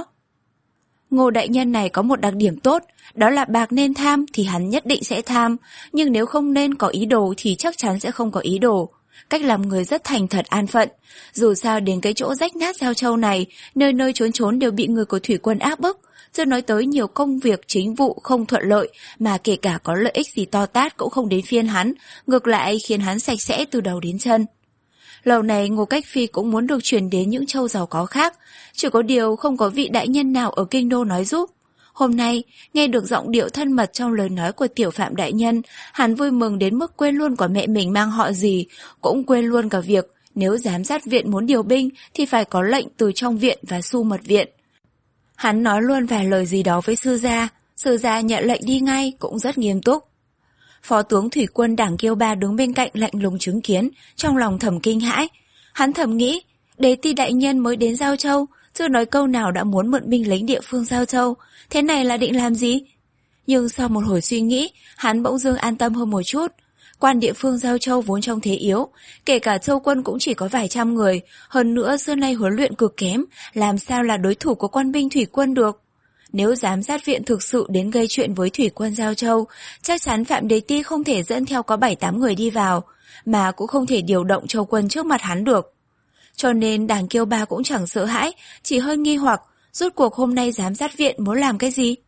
Ngô đại nhân này có một đặc điểm tốt, đó là bạc nên tham thì hắn nhất định sẽ tham, nhưng nếu không nên có ý đồ thì chắc chắn sẽ không có ý đồ. Cách làm người rất thành thật an phận. Dù sao đến cái chỗ rách nát Giao Châu này, nơi nơi trốn trốn đều bị người của thủy quân áp bức, chưa nói tới nhiều công việc chính vụ không thuận lợi, mà kể cả có lợi ích gì to tát cũng không đến phiên hắn, ngược lại khiến hắn sạch sẽ từ đầu đến chân. Lâu này Ngô Cách Phi cũng muốn được chuyển đến những châu giàu có khác, chỉ có điều không có vị đại nhân nào ở kinh đô nói giúp. Hôm nay, nghe được giọng điệu thân mật trong lời nói của Tiểu Phạm đại nhân, hắn vui mừng đến mức quên luôn quả mẹ mình mang họ gì, cũng quên luôn cả việc nếu giám sát viện muốn điều binh thì phải có lệnh từ trong viện và Xu mật viện. Hắn nói luôn vài lời gì đó với sư gia, sư gia nhận lệnh đi ngay cũng rất nghiêm túc. Phó tướng thủy quân Đảng Kiêu Ba đứng bên cạnh lạnh lùng chứng kiến, trong lòng thầm kinh hãi. Hắn thầm nghĩ, Đế ti đại nhân mới đến Giao Châu, chưa nói câu nào đã muốn mượn binh lính địa phương Giao Châu, thế này là định làm gì? Nhưng sau một hồi suy nghĩ, hắn bỗng dưng an tâm hơn một chút. Quan địa phương Giao Châu vốn trong thế yếu, kể cả châu quân cũng chỉ có vài trăm người, hơn nữa xưa nay huấn luyện cực kém, làm sao là đối thủ của quan binh thủy quân được. Nếu giám sát viện thực sự đến gây chuyện với thủy quân Giao Châu, chắc chắn Phạm Đế Ti không thể dẫn theo có bảy tám người đi vào, mà cũng không thể điều động châu quân trước mặt hắn được. Cho nên Đảng Kiêu Ba cũng chẳng sợ hãi, chỉ hơi nghi hoặc, rốt cuộc hôm nay giám sát viện muốn làm cái gì?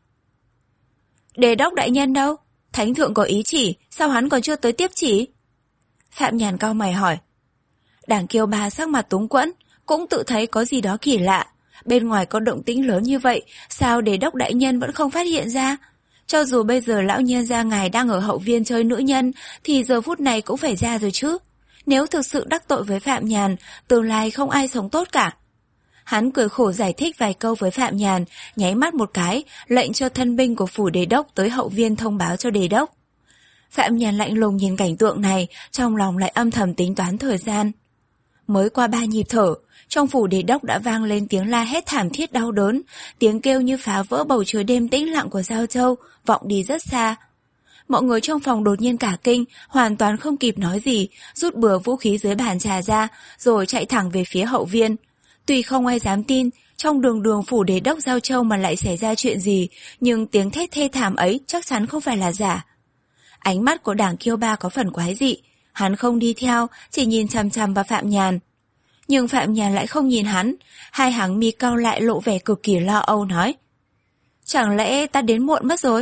Đề đốc đại nhân đâu? Thánh thượng có ý chỉ, sao hắn còn chưa tới tiếp chỉ? Phạm Nhàn cau mày hỏi. Đảng Kiêu Ba sắc mặt túng quẫn, cũng tự thấy có gì đó kỳ lạ. Bên ngoài có động tĩnh lớn như vậy, sao đề đốc đại nhân vẫn không phát hiện ra? Cho dù bây giờ lão nhân gia ngài đang ở hậu viên chơi nữ nhân, thì giờ phút này cũng phải ra rồi chứ. Nếu thực sự đắc tội với Phạm Nhàn, tương lai không ai sống tốt cả. Hắn cười khổ giải thích vài câu với Phạm Nhàn, nháy mắt một cái, lệnh cho thân binh của phủ đề đốc tới hậu viên thông báo cho đề đốc. Phạm Nhàn lạnh lùng nhìn cảnh tượng này, trong lòng lại âm thầm tính toán thời gian. Mới qua ba nhịp thở, trong phủ đề đốc đã vang lên tiếng la hét thảm thiết đau đớn, tiếng kêu như phá vỡ bầu trời đêm tĩnh lặng của Giao Châu, vọng đi rất xa. Mọi người trong phòng đột nhiên cả kinh, hoàn toàn không kịp nói gì, rút bừa vũ khí dưới bàn trà ra, rồi chạy thẳng về phía hậu viên. Tuy không ai dám tin, trong đường đường phủ đề đốc Giao Châu mà lại xảy ra chuyện gì, nhưng tiếng thét thê thảm ấy chắc chắn không phải là giả. Ánh mắt của Đảng Kiêu Ba có phần quái dị, hắn không đi theo, chỉ nhìn chằm chằm vào Phạm Nhàn. Nhưng Phạm Nhàn lại không nhìn hắn, hai hàng mi cau lại lộ vẻ cực kỳ lo âu nói. Chẳng lẽ ta đến muộn mất rồi?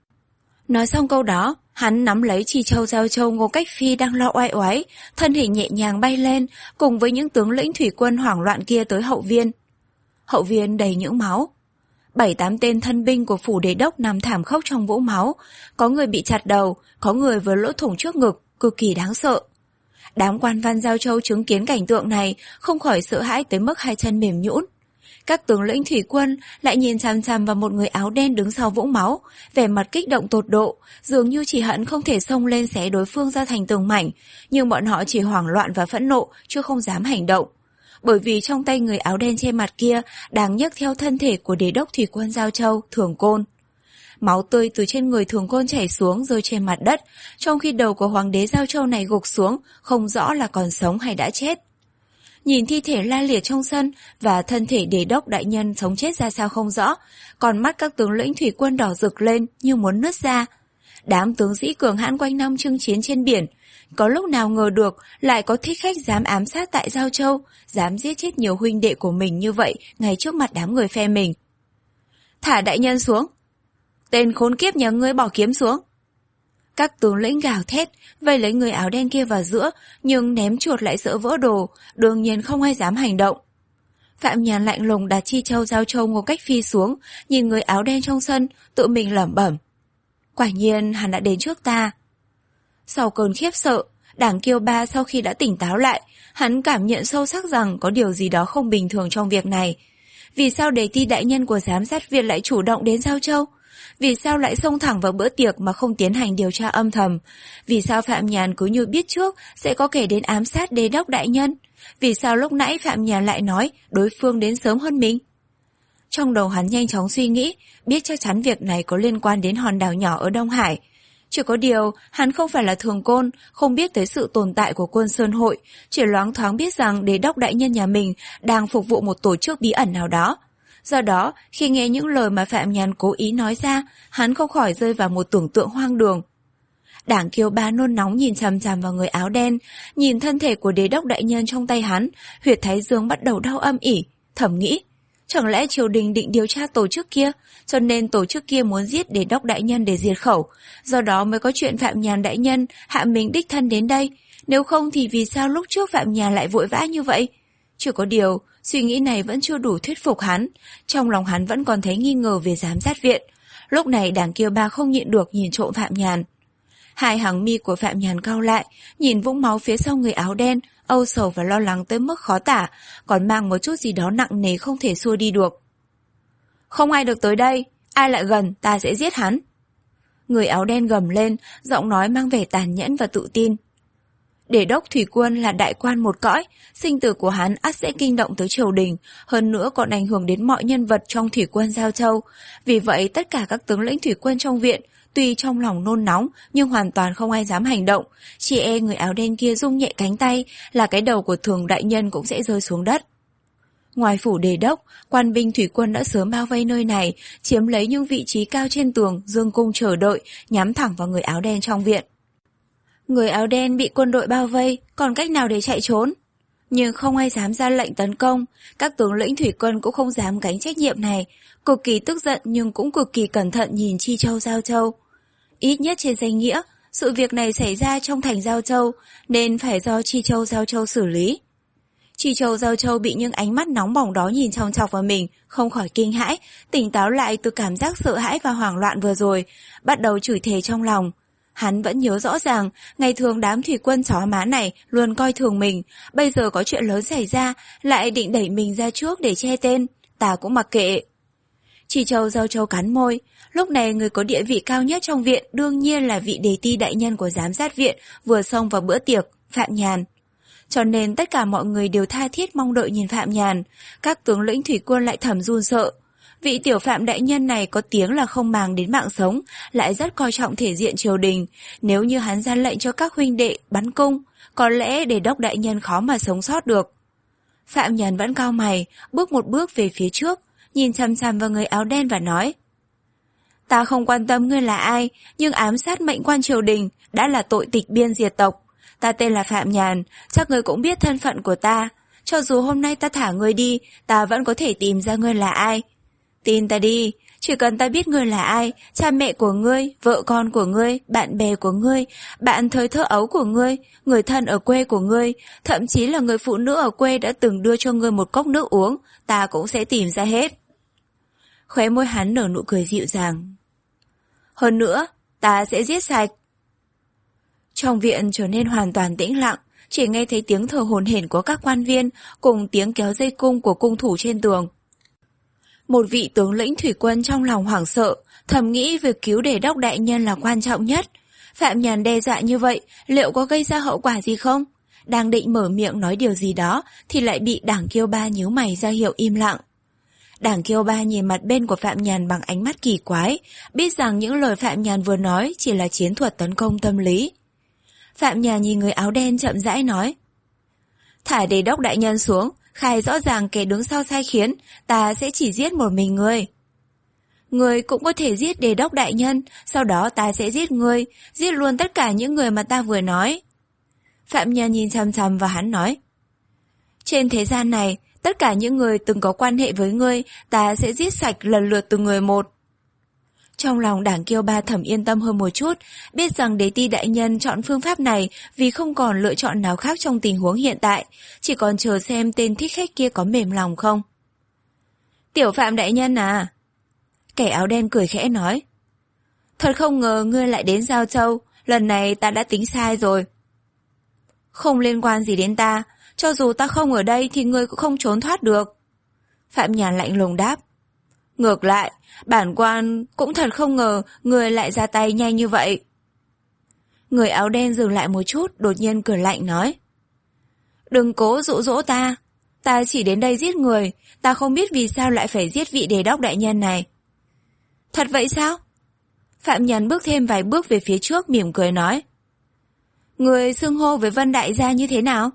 Nói xong câu đó, hắn nắm lấy Chi Châu Giao Châu Ngô Cách Phi đang lo oai oái, thân hình nhẹ nhàng bay lên, cùng với những tướng lĩnh thủy quân hoảng loạn kia tới hậu viên. Hậu viên đầy những máu. Bảy tám tên thân binh của phủ đề đốc nằm thảm khốc trong vũng máu, có người bị chặt đầu, có người với lỗ thủng trước ngực, cực kỳ đáng sợ. Đám quan văn Giao Châu chứng kiến cảnh tượng này không khỏi sợ hãi tới mức hai chân mềm nhũn. Các tướng lĩnh thủy quân lại nhìn chằm chằm vào một người áo đen đứng sau vũng máu, vẻ mặt kích động tột độ, dường như chỉ hận không thể xông lên xé đối phương ra thành từng mảnh, nhưng bọn họ chỉ hoảng loạn và phẫn nộ chứ không dám hành động. Bởi vì trong tay người áo đen che mặt kia đang nhấc theo thân thể của đế đốc thủy quân Giao Châu, Thường Côn. Máu tươi từ trên người Thường Côn chảy xuống rơi trên mặt đất, trong khi đầu của hoàng đế Giao Châu này gục xuống, không rõ là còn sống hay đã chết. Nhìn thi thể la liệt trong sân và thân thể đế đốc đại nhân sống chết ra sao không rõ, còn mắt các tướng lĩnh thủy quân đỏ rực lên như muốn nứt ra. Đám tướng sĩ cường hãn quanh năm chinh chiến trên biển, có lúc nào ngờ được lại có thích khách dám ám sát tại Giao Châu, dám giết chết nhiều huynh đệ của mình như vậy ngay trước mặt đám người phe mình. Thả đại nhân xuống. Tên khốn kiếp nhà ngươi bỏ kiếm xuống. Các tướng lĩnh gào thét, vây lấy người áo đen kia vào giữa, nhưng ném chuột lại sợ vỡ đồ, đương nhiên không ai dám hành động. Phạm Nhàn lạnh lùng đặt chi châu Giao Châu ngồi cách phi xuống, nhìn người áo đen trong sân, tự mình lẩm bẩm. Quả nhiên hắn đã đến trước ta. Sau cơn khiếp sợ, Đảng Kiêu Ba sau khi đã tỉnh táo lại, hắn cảm nhận sâu sắc rằng có điều gì đó không bình thường trong việc này. Vì sao đề ti đại nhân của giám sát viện lại chủ động đến Giao Châu? Vì sao lại xông thẳng vào bữa tiệc mà không tiến hành điều tra âm thầm? Vì sao Phạm Nhàn cứ như biết trước sẽ có kẻ đến ám sát đế đốc đại nhân? Vì sao lúc nãy Phạm Nhàn lại nói đối phương đến sớm hơn mình? Trong đầu hắn nhanh chóng suy nghĩ, biết chắc chắn việc này có liên quan đến hòn đảo nhỏ ở Đông Hải. Chỉ có điều, hắn không phải là thường côn, không biết tới sự tồn tại của quân Sơn Hội, chỉ loáng thoáng biết rằng đế đốc đại nhân nhà mình đang phục vụ một tổ chức bí ẩn nào đó. Do đó, khi nghe những lời mà Phạm Nhàn cố ý nói ra, hắn không khỏi rơi vào một tưởng tượng hoang đường. Đảng Kiêu Ba nôn nóng nhìn chằm chằm vào người áo đen, nhìn thân thể của đế đốc đại nhân trong tay hắn, huyệt thái dương bắt đầu đau âm ỉ, thầm nghĩ. Chẳng lẽ triều đình định điều tra tổ chức kia, cho nên tổ chức kia muốn giết đế đốc đại nhân để diệt khẩu, do đó mới có chuyện Phạm Nhàn đại nhân hạ mình đích thân đến đây, nếu không thì vì sao lúc trước Phạm Nhàn lại vội vã như vậy? Chỉ có điều, suy nghĩ này vẫn chưa đủ thuyết phục hắn, trong lòng hắn vẫn còn thấy nghi ngờ về giám sát viện. Lúc này Đảng Kiêu Ba không nhịn được nhìn trộm Phạm Nhàn. Hai hàng mi của Phạm Nhàn cau lại, nhìn vũng máu phía sau người áo đen, âu sầu và lo lắng tới mức khó tả, còn mang một chút gì đó nặng nề không thể xua đi được. Không ai được tới đây, ai lại gần ta sẽ giết hắn. Người áo đen gầm lên, giọng nói mang vẻ tàn nhẫn và tự tin. Đế đốc thủy quân là đại quan một cõi, sinh tử của hắn ắt sẽ kinh động tới triều đình, hơn nữa còn ảnh hưởng đến mọi nhân vật trong thủy quân Giao Châu. Vì vậy tất cả các tướng lĩnh thủy quân trong viện, tuy trong lòng nôn nóng nhưng hoàn toàn không ai dám hành động, chỉ e người áo đen kia rung nhẹ cánh tay là cái đầu của thường đại nhân cũng sẽ rơi xuống đất. Ngoài phủ đề đốc, quan binh thủy quân đã sớm bao vây nơi này, chiếm lấy những vị trí cao trên tường, dương cung chờ đợi, nhắm thẳng vào người áo đen trong viện. Người áo đen bị quân đội bao vây, còn cách nào để chạy trốn? Nhưng không ai dám ra lệnh tấn công, các tướng lĩnh thủy quân cũng không dám gánh trách nhiệm này, cực kỳ tức giận nhưng cũng cực kỳ cẩn thận nhìn Chi Châu Giao Châu. Ít nhất trên danh nghĩa, sự việc này xảy ra trong thành Giao Châu, nên phải do Chi Châu Giao Châu xử lý. Chi Châu Giao Châu bị những ánh mắt nóng bỏng đó nhìn chòng chọc vào mình, không khỏi kinh hãi, tỉnh táo lại từ cảm giác sợ hãi và hoảng loạn vừa rồi, bắt đầu chửi thề trong lòng. Hắn vẫn nhớ rõ ràng, ngày thường đám thủy quân chó má này luôn coi thường mình, bây giờ có chuyện lớn xảy ra, lại định đẩy mình ra trước để che tên, ta cũng mặc kệ. Chi Châu Giao Châu cắn môi, lúc này người có địa vị cao nhất trong viện đương nhiên là vị đề ti đại nhân của giám sát viện vừa xông vào bữa tiệc, Phạm Nhàn. Cho nên tất cả mọi người đều tha thiết mong đợi nhìn Phạm Nhàn, các tướng lĩnh thủy quân lại thầm run sợ. Vị tiểu Phạm đại nhân này có tiếng là không màng đến mạng sống, lại rất coi trọng thể diện triều đình. Nếu như hắn ra lệnh cho các huynh đệ bắn cung, có lẽ đề đốc đại nhân khó mà sống sót được. Phạm Nhàn vẫn cau mày, bước một bước về phía trước, nhìn chằm chằm vào người áo đen và nói: Ta không quan tâm ngươi là ai, nhưng ám sát mệnh quan triều đình đã là tội tịch biên diệt tộc. Ta tên là Phạm Nhàn, chắc ngươi cũng biết thân phận của ta. Cho dù hôm nay ta thả ngươi đi, ta vẫn có thể tìm ra ngươi là ai. Tin ta đi, chỉ cần ta biết ngươi là ai, cha mẹ của ngươi, vợ con của ngươi, bạn bè của ngươi, bạn thời thơ ấu của ngươi, người thân ở quê của ngươi, thậm chí là người phụ nữ ở quê đã từng đưa cho ngươi một cốc nước uống, ta cũng sẽ tìm ra hết. Khóe môi hắn nở nụ cười dịu dàng. Hơn nữa, ta sẽ giết sạch. Trong viện trở nên hoàn toàn tĩnh lặng, chỉ nghe thấy tiếng thở hổn hển của các quan viên cùng tiếng kéo dây cung của cung thủ trên tường. Một vị tướng lĩnh thủy quân trong lòng hoảng sợ, thầm nghĩ việc cứu đề đốc đại nhân là quan trọng nhất. Phạm Nhàn đe dọa như vậy, liệu có gây ra hậu quả gì không? Đang định mở miệng nói điều gì đó, thì lại bị Đảng Kiêu Ba nhíu mày ra hiệu im lặng. Đảng Kiêu Ba nhìn mặt bên của Phạm Nhàn bằng ánh mắt kỳ quái, biết rằng những lời Phạm Nhàn vừa nói chỉ là chiến thuật tấn công tâm lý. Phạm Nhàn nhìn người áo đen chậm rãi nói: Thả đề đốc đại nhân xuống, khai rõ ràng kẻ đứng sau sai khiến, ta sẽ chỉ giết một mình ngươi. Ngươi cũng có thể giết Đề Đốc đại nhân, sau đó ta sẽ giết ngươi, giết luôn tất cả những người mà ta vừa nói. Phạm Nhân nhìn chằm chằm vào hắn nói. Trên thế gian này, tất cả những người từng có quan hệ với ngươi, ta sẽ giết sạch lần lượt từng người một. Trong lòng Đảng Kiêu Ba thầm yên tâm hơn một chút, biết rằng Đế Ti đại nhân chọn phương pháp này vì không còn lựa chọn nào khác trong tình huống hiện tại, chỉ còn chờ xem tên thích khách kia có mềm lòng không. Tiểu Phạm đại nhân à? Kẻ áo đen cười khẽ nói. Thật không ngờ ngươi lại đến Giao Châu, lần này ta đã tính sai rồi. Không liên quan gì đến ta, cho dù ta không ở đây thì ngươi cũng không trốn thoát được. Phạm Nhàn lạnh lùng đáp. Ngược lại, bản quan cũng thật không ngờ ngươi lại ra tay nhanh như vậy. Người áo đen dừng lại một chút, đột nhiên cười lạnh nói. Đừng cố dụ dỗ ta, ta chỉ đến đây giết người, ta không biết vì sao lại phải giết vị Đề Đốc đại nhân này. Thật vậy sao? Phạm Nhàn bước thêm vài bước về phía trước mỉm cười nói. Người xưng hô với Vân đại gia như thế nào?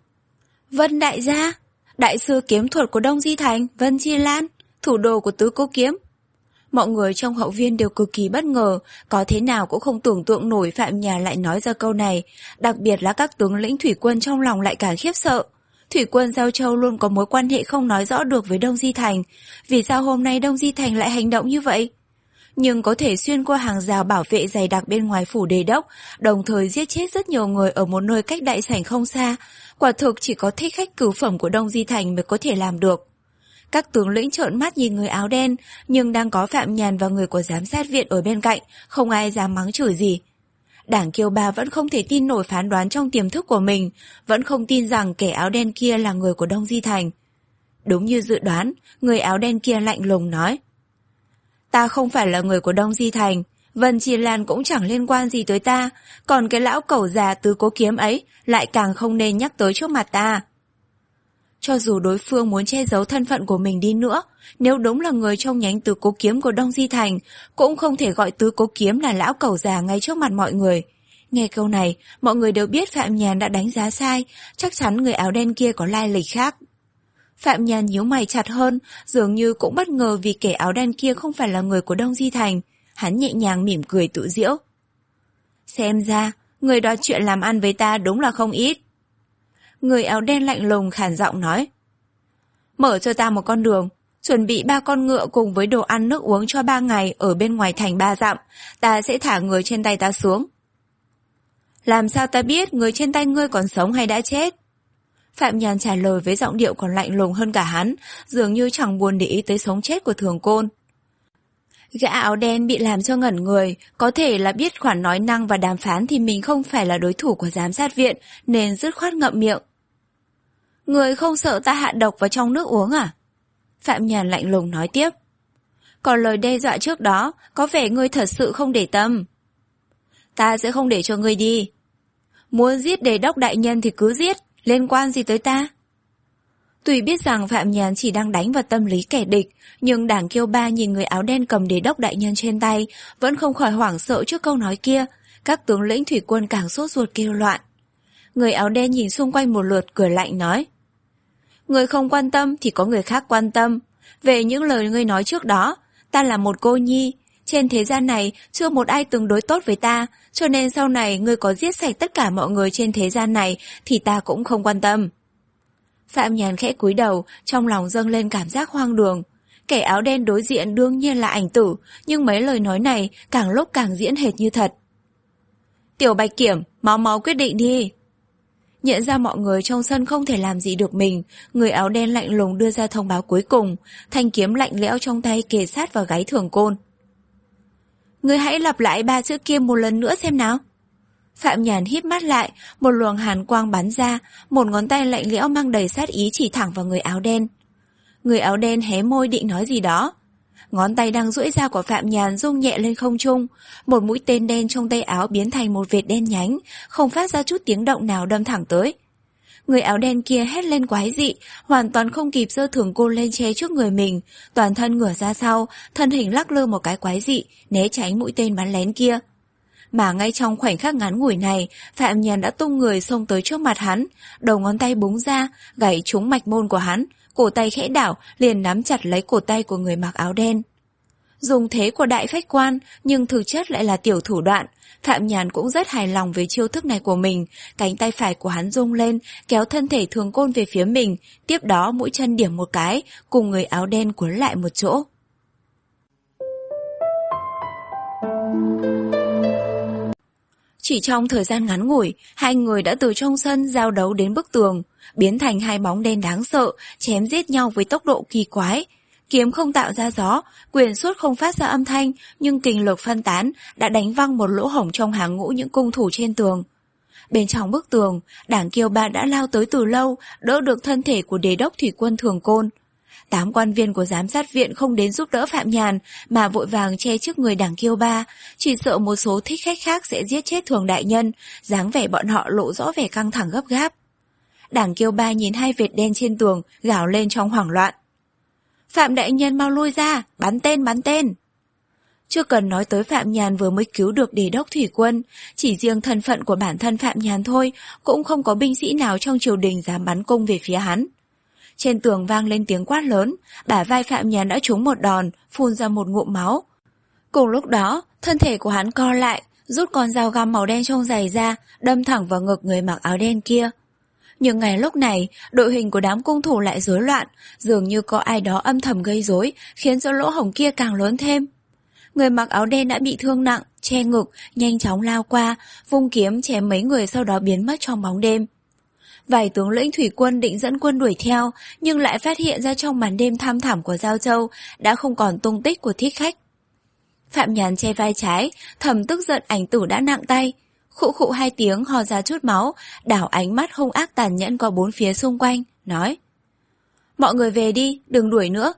Vân đại gia? Đại sư kiếm thuật của Đông Di Thành, Vân Chi Lan, thủ đồ của Tứ Cố Kiếm. Mọi người trong hậu viên đều cực kỳ bất ngờ, có thế nào cũng không tưởng tượng nổi Phạm Nhàn lại nói ra câu này, đặc biệt là các tướng lĩnh thủy quân trong lòng lại càng khiếp sợ. Thủy quân Giao Châu luôn có mối quan hệ không nói rõ được với Đông Di Thành, vì sao hôm nay Đông Di Thành lại hành động như vậy? Nhưng có thể xuyên qua hàng rào bảo vệ dày đặc bên ngoài phủ Đề Đốc, đồng thời giết chết rất nhiều người ở một nơi cách đại sảnh không xa, quả thực chỉ có thích khách cửu phẩm của Đông Di Thành mới có thể làm được. Các tướng lĩnh trợn mắt nhìn người áo đen, nhưng đang có Phạm Nhàn và người của giám sát viện ở bên cạnh, không ai dám mắng chửi gì. Đảng Kiêu Ba vẫn không thể tin nổi phán đoán trong tiềm thức của mình, vẫn không tin rằng kẻ áo đen kia là người của Đông Di Thành. Đúng như dự đoán, người áo đen kia lạnh lùng nói. Ta không phải là người của Đông Di Thành, Vân Chi Lan cũng chẳng liên quan gì tới ta, còn cái lão cẩu già Tứ Cố Kiếm ấy lại càng không nên nhắc tới trước mặt ta. Cho dù đối phương muốn che giấu thân phận của mình đi nữa, nếu đúng là người trong nhánh Tứ Cố Kiếm của Đông Di Thành, cũng không thể gọi Tứ Cố Kiếm là lão cẩu già ngay trước mặt mọi người. Nghe câu này, mọi người đều biết Phạm Nhàn đã đánh giá sai, chắc chắn người áo đen kia có lai lịch khác. Phạm Nhàn nhíu mày chặt hơn, dường như cũng bất ngờ vì kẻ áo đen kia không phải là người của Đông Di Thành. Hắn nhẹ nhàng mỉm cười tự giễu. Xem ra, người đoạt chuyện làm ăn với ta đúng là không ít. Người áo đen lạnh lùng khàn giọng nói. Mở cho ta một con đường, chuẩn bị ba con ngựa cùng với đồ ăn nước uống cho ba ngày ở bên ngoài thành ba dặm, ta sẽ thả người trên tay ta xuống. Làm sao ta biết người trên tay ngươi còn sống hay đã chết? Phạm Nhàn trả lời với giọng điệu còn lạnh lùng hơn cả hắn, dường như chẳng buồn để ý tới sống chết của Thường Côn. Gã áo đen bị làm cho ngẩn người, có thể là biết khoản nói năng và đàm phán thì mình không phải là đối thủ của giám sát viện, nên dứt khoát ngậm miệng. Người không sợ ta hạ độc vào trong nước uống à? Phạm Nhàn lạnh lùng nói tiếp. Còn lời đe dọa trước đó, có vẻ ngươi thật sự không để tâm. Ta sẽ không để cho ngươi đi. Muốn giết Đề Đốc đại nhân thì cứ giết, liên quan gì tới ta? Tuy biết rằng Phạm Nhàn chỉ đang đánh vào tâm lý kẻ địch, nhưng Đảng Kiêu Ba nhìn người áo đen cầm Đề Đốc đại nhân trên tay, vẫn không khỏi hoảng sợ trước câu nói kia. Các tướng lĩnh thủy quân càng sốt ruột kêu loạn. Người áo đen nhìn xung quanh một lượt cười lạnh nói. Người không quan tâm thì có người khác quan tâm. Về những lời ngươi nói trước đó, ta là một cô nhi. Trên thế gian này chưa một ai từng đối tốt với ta, cho nên sau này ngươi có giết sạch tất cả mọi người trên thế gian này thì ta cũng không quan tâm. Phạm Nhàn khẽ cúi đầu, trong lòng dâng lên cảm giác hoang đường. Kẻ áo đen đối diện đương nhiên là Ảnh Tử, nhưng mấy lời nói này càng lúc càng diễn hệt như thật. Tiểu Bạch Kiểm, máu máu quyết định đi. Nhận ra mọi người trong sân không thể làm gì được mình, người áo đen lạnh lùng đưa ra thông báo cuối cùng, thanh kiếm lạnh lẽo trong tay kề sát vào gáy Thường Côn. Ngươi hãy lặp lại ba chữ kia một lần nữa xem nào. Phạm Nhàn híp mắt lại, một luồng hàn quang bắn ra, một ngón tay lạnh lẽo mang đầy sát ý chỉ thẳng vào người áo đen. Người áo đen hé môi định nói gì đó. Ngón tay đang duỗi ra của Phạm Nhàn rung nhẹ lên không trung, một mũi tên đen trong tay áo biến thành một vệt đen nhánh, không phát ra chút tiếng động nào đâm thẳng tới. Người áo đen kia hét lên quái dị, hoàn toàn không kịp giơ Thường Côn lên che trước người mình, toàn thân ngửa ra sau, thân hình lắc lư một cái quái dị, né tránh mũi tên bắn lén kia. Mà ngay trong khoảnh khắc ngắn ngủi này, Phạm Nhàn đã tung người xông tới trước mặt hắn, đầu ngón tay búng ra, gảy trúng mạch môn của hắn, cổ tay khẽ đảo, liền nắm chặt lấy cổ tay của người mặc áo đen. Dùng thế của đại phách quan, nhưng thực chất lại là tiểu thủ đoạn. Phạm Nhàn cũng rất hài lòng với chiêu thức này của mình, cánh tay phải của hắn rung lên, kéo thân thể Thường Côn về phía mình, tiếp đó mũi chân điểm một cái, cùng người áo đen cuốn lại một chỗ. Chỉ trong thời gian ngắn ngủi, hai người đã từ trong sân giao đấu đến bức tường, biến thành hai bóng đen đáng sợ, chém giết nhau với tốc độ kỳ quái. Kiếm không tạo ra gió, quyền suốt không phát ra âm thanh, nhưng kình lực phân tán đã đánh văng một lỗ hổng trong hàng ngũ những cung thủ trên tường. Bên trong bức tường, Đảng Kiêu Ba đã lao tới từ lâu, đỡ được thân thể của đế đốc thủy quân Thường Côn. Tám quan viên của giám sát viện không đến giúp đỡ Phạm Nhàn, mà vội vàng che trước người Đảng Kiêu Ba, chỉ sợ một số thích khách khác sẽ giết chết Thường đại nhân, dáng vẻ bọn họ lộ rõ vẻ căng thẳng gấp gáp. Đảng Kiêu Ba nhìn hai vệt đen trên tường, gào lên trong hoảng loạn. Phạm đại nhân mau lui ra, bắn tên bắn tên. Chưa cần nói tới Phạm Nhàn vừa mới cứu được đế đốc thủy quân, chỉ riêng thân phận của bản thân Phạm Nhàn thôi, cũng không có binh sĩ nào trong triều đình dám bắn cung về phía hắn. Trên tường vang lên tiếng quát lớn, bả vai Phạm Nhàn đã trúng một đòn, phun ra một ngụm máu. Cùng lúc đó, thân thể của hắn co lại, rút con dao găm màu đen trong giày ra, đâm thẳng vào ngực người mặc áo đen kia. Nhưng ngày lúc này, đội hình của đám cung thủ lại rối loạn, dường như có ai đó âm thầm gây rối, khiến cho lỗ hổng kia càng lớn thêm. Người mặc áo đen đã bị thương nặng, che ngực, nhanh chóng lao qua, vung kiếm chém mấy người sau đó biến mất trong bóng đêm. Vài tướng lĩnh thủy quân định dẫn quân đuổi theo, nhưng lại phát hiện ra trong màn đêm thăm thẳm của Giao Châu đã không còn tung tích của thích khách. Phạm Nhàn che vai trái, thầm tức giận ảnh tử đã nặng tay. Khụ khụ hai tiếng ho ra chút máu, đảo ánh mắt hung ác tàn nhẫn qua bốn phía xung quanh, nói: Mọi người về đi, đừng đuổi nữa.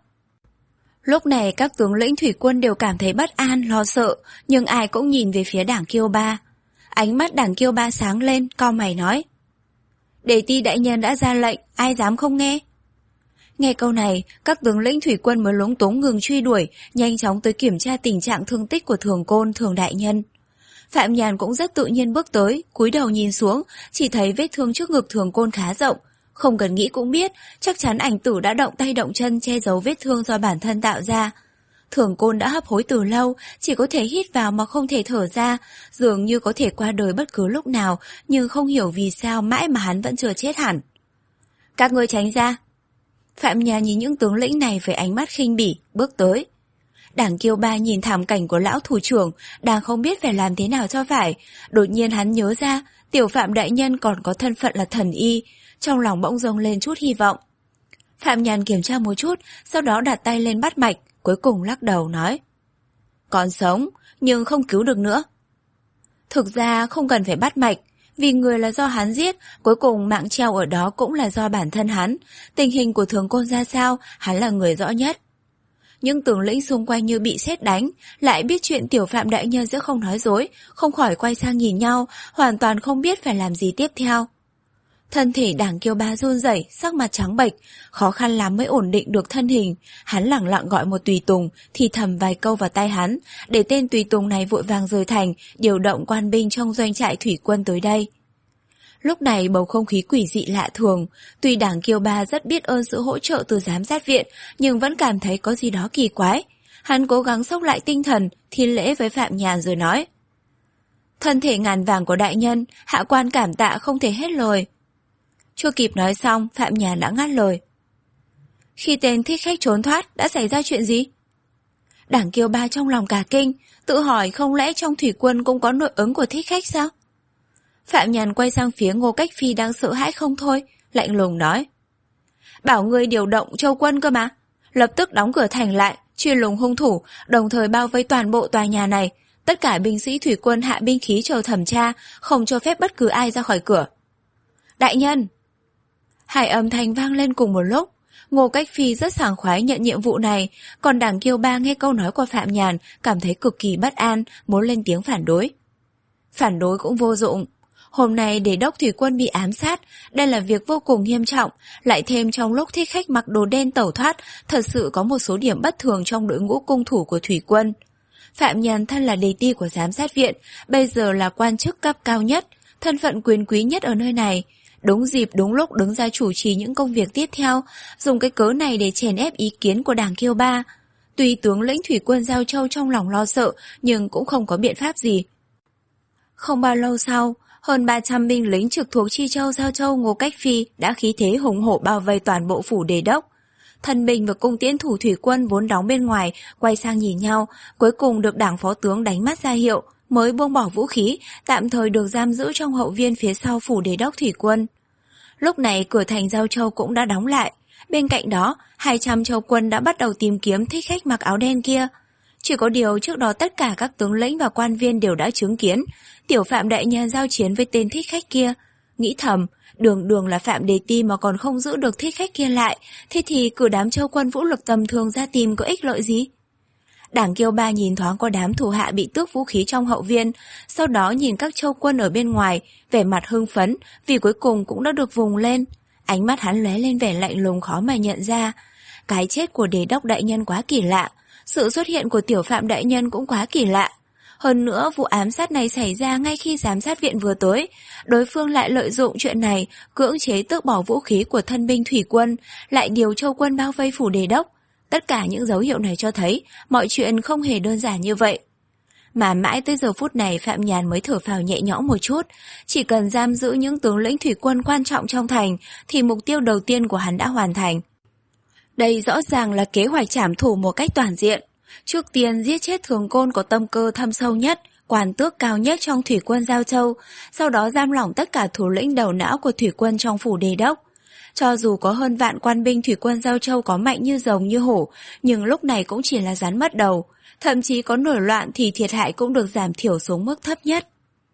Lúc này các tướng lĩnh thủy quân đều cảm thấy bất an, lo sợ, nhưng ai cũng nhìn về phía Đảng Kiêu Ba. Ánh mắt Đảng Kiêu Ba sáng lên, cau mày nói: Đề ti đại nhân đã ra lệnh, ai dám không nghe? Nghe câu này, các tướng lĩnh thủy quân mới lúng túng ngừng truy đuổi, nhanh chóng tới kiểm tra tình trạng thương tích của Thường Côn, Thường đại nhân. Phạm Nhàn cũng rất tự nhiên bước tới, cúi đầu nhìn xuống, chỉ thấy vết thương trước ngực Thường Côn khá rộng. Không cần nghĩ cũng biết, chắc chắn ảnh tử đã động tay động chân che giấu vết thương do bản thân tạo ra. Thường Côn đã hấp hối từ lâu, chỉ có thể hít vào mà không thể thở ra, dường như có thể qua đời bất cứ lúc nào, nhưng không hiểu vì sao mãi mà hắn vẫn chưa chết hẳn. Các ngươi tránh ra. Phạm Nhàn nhìn những tướng lĩnh này với ánh mắt khinh bỉ, bước tới. Đảng Kiêu Ba nhìn thảm cảnh của lão thủ trưởng, đang không biết phải làm thế nào cho phải. Đột nhiên hắn nhớ ra, tiểu Phạm đại nhân còn có thân phận là thần y, trong lòng bỗng dâng lên chút hy vọng. Phạm Nhàn kiểm tra một chút, sau đó đặt tay lên bắt mạch, cuối cùng lắc đầu nói: Còn sống, nhưng không cứu được nữa. Thực ra không cần phải bắt mạch, vì người là do hắn giết, cuối cùng mạng treo ở đó cũng là do bản thân hắn. Tình hình của Thường Côn ra sao, hắn là người rõ nhất. Những tướng lĩnh xung quanh như bị sét đánh, lại biết chuyện tiểu Phạm đại nhân sẽ không nói dối, không khỏi quay sang nhìn nhau, hoàn toàn không biết phải làm gì tiếp theo. Thân thể Đảng Kiêu Ba run rẩy, sắc mặt trắng bệch, khó khăn lắm mới ổn định được thân hình. Hắn lẳng lặng gọi một tùy tùng, thì thầm vài câu vào tai hắn, để tên tùy tùng này vội vàng rời thành, điều động quan binh trong doanh trại thủy quân tới đây. Lúc này bầu không khí quỷ dị lạ thường, tuy Đảng Kiêu Ba rất biết ơn sự hỗ trợ từ giám sát viện, nhưng vẫn cảm thấy có gì đó kỳ quái. Hắn cố gắng xốc lại tinh thần, thi lễ với Phạm Nhàn rồi nói: Thân thể ngàn vàng của đại nhân, hạ quan cảm tạ không thể hết lời. Chưa kịp nói xong, Phạm Nhàn đã ngắt lời: Khi tên thích khách trốn thoát, đã xảy ra chuyện gì? Đảng Kiêu Ba trong lòng cả kinh, tự hỏi không lẽ trong thủy quân cũng có nội ứng của thích khách sao? Phạm Nhàn quay sang phía Ngô Cách Phi đang sợ hãi không thôi, lạnh lùng nói: Bảo ngươi điều động châu quân cơ mà, lập tức đóng cửa thành lại, truy lùng hung thủ, đồng thời bao vây toàn bộ tòa nhà này. Tất cả binh sĩ thủy quân hạ binh khí chờ thẩm tra, không cho phép bất cứ ai ra khỏi cửa. Đại nhân! Hai âm thanh vang lên cùng một lúc. Ngô Cách Phi rất sảng khoái nhận nhiệm vụ này, còn Đảng Kiêu Ba nghe câu nói của Phạm Nhàn cảm thấy cực kỳ bất an, muốn lên tiếng phản đối. Phản đối cũng vô dụng. Hôm nay đế đốc thủy quân bị ám sát, đây là việc vô cùng nghiêm trọng, lại thêm trong lúc thích khách mặc đồ đen tẩu thoát, thật sự có một số điểm bất thường trong đội ngũ cung thủ của thủy quân. Phạm Nhàn thân là đề ti của giám sát viện, bây giờ là quan chức cấp cao nhất, thân phận quyền quý nhất ở nơi này. Đúng dịp đúng lúc đứng ra chủ trì những công việc tiếp theo, dùng cái cớ này để chèn ép ý kiến của Đảng Kiêu Ba. Tuy tướng lĩnh thủy quân Giao Châu trong lòng lo sợ, nhưng cũng không có biện pháp gì. Không bao lâu sau, hơn ba trăm binh lính trực thuộc Chi Châu Giao Châu Ngô Cách Phi đã khí thế hùng hổ bao vây toàn bộ phủ Đề Đốc. Thần binh và cung tiễn thủ thủy quân vốn đóng bên ngoài quay sang nhìn nhau, cuối cùng được đảng phó tướng đánh mắt ra hiệu, mới buông bỏ vũ khí, tạm thời được giam giữ trong hậu viên phía sau phủ Đề Đốc thủy quân. Lúc này cửa thành Giao Châu cũng đã đóng lại, bên cạnh đó hai trăm châu quân đã bắt đầu tìm kiếm thích khách mặc áo đen kia. Chỉ có điều trước đó tất cả các tướng lĩnh và quan viên đều đã chứng kiến Tiểu Phạm đại nhân giao chiến với tên thích khách kia. Nghĩ thầm, đường đường là Phạm Đề Ti mà còn không giữ được thích khách kia lại, thế thì cử đám châu quân vũ lực tầm thường ra tìm có ích lợi gì? Đảng Kiêu Ba nhìn thoáng qua đám thủ hạ bị tước vũ khí trong hậu viên, sau đó nhìn các châu quân ở bên ngoài, vẻ mặt hưng phấn vì cuối cùng cũng đã được vùng lên. Ánh mắt hắn lóe lên vẻ lạnh lùng khó mà nhận ra. Cái chết của Đề Đốc đại nhân quá kỳ lạ, sự xuất hiện của Tiểu Phạm đại nhân cũng quá kỳ lạ. Hơn nữa vụ ám sát này xảy ra ngay khi giám sát viện vừa tới, đối phương lại lợi dụng chuyện này cưỡng chế tước bỏ vũ khí của thân binh thủy quân, lại điều châu quân bao vây phủ Đề Đốc. Tất cả những dấu hiệu này cho thấy mọi chuyện không hề đơn giản như vậy. Mà mãi tới giờ phút này Phạm Nhàn mới thở phào nhẹ nhõm một chút, chỉ cần giam giữ những tướng lĩnh thủy quân quan trọng trong thành thì mục tiêu đầu tiên của hắn đã hoàn thành. Đây rõ ràng là kế hoạch trảm thủ một cách toàn diện. Trước tiên giết chết Thường Côn có tâm cơ thâm sâu nhất, quan tước cao nhất trong thủy quân Giao Châu, sau đó giam lỏng tất cả thủ lĩnh đầu não của thủy quân trong phủ Đề Đốc. Cho dù có hơn vạn quan binh thủy quân Giao Châu có mạnh như rồng như hổ, nhưng lúc này cũng chỉ là rắn mất đầu. Thậm chí có nổi loạn thì thiệt hại cũng được giảm thiểu xuống mức thấp nhất.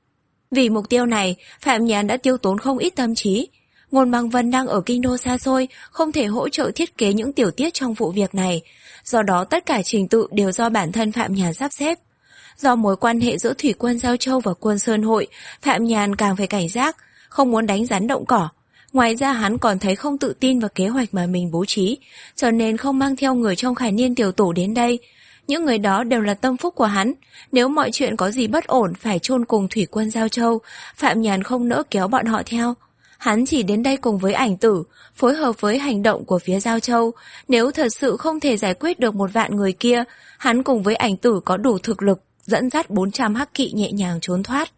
Vì mục tiêu này, Phạm Nhàn đã tiêu tốn không ít tâm trí. Ngôn Băng Vân đang ở kinh đô xa xôi, không thể hỗ trợ thiết kế những tiểu tiết trong vụ việc này. Do đó tất cả trình tự đều do bản thân Phạm Nhàn sắp xếp. Do mối quan hệ giữa thủy quân Giao Châu và quân Sơn Hội, Phạm Nhàn càng phải cảnh giác, không muốn đánh rắn động cỏ. Ngoài ra hắn còn thấy không tự tin vào kế hoạch mà mình bố trí, cho nên không mang theo người trong Khải Niên tiểu tổ đến đây. Những người đó đều là tâm phúc của hắn, nếu mọi chuyện có gì bất ổn phải chôn cùng thủy quân Giao Châu, Phạm Nhàn không nỡ kéo bọn họ theo. Hắn chỉ đến đây cùng với Ảnh Tử, phối hợp với hành động của phía Giao Châu. Nếu thật sự không thể giải quyết được một vạn người kia, hắn cùng với Ảnh Tử có đủ thực lực dẫn dắt bốn trăm hắc kỵ nhẹ nhàng trốn thoát.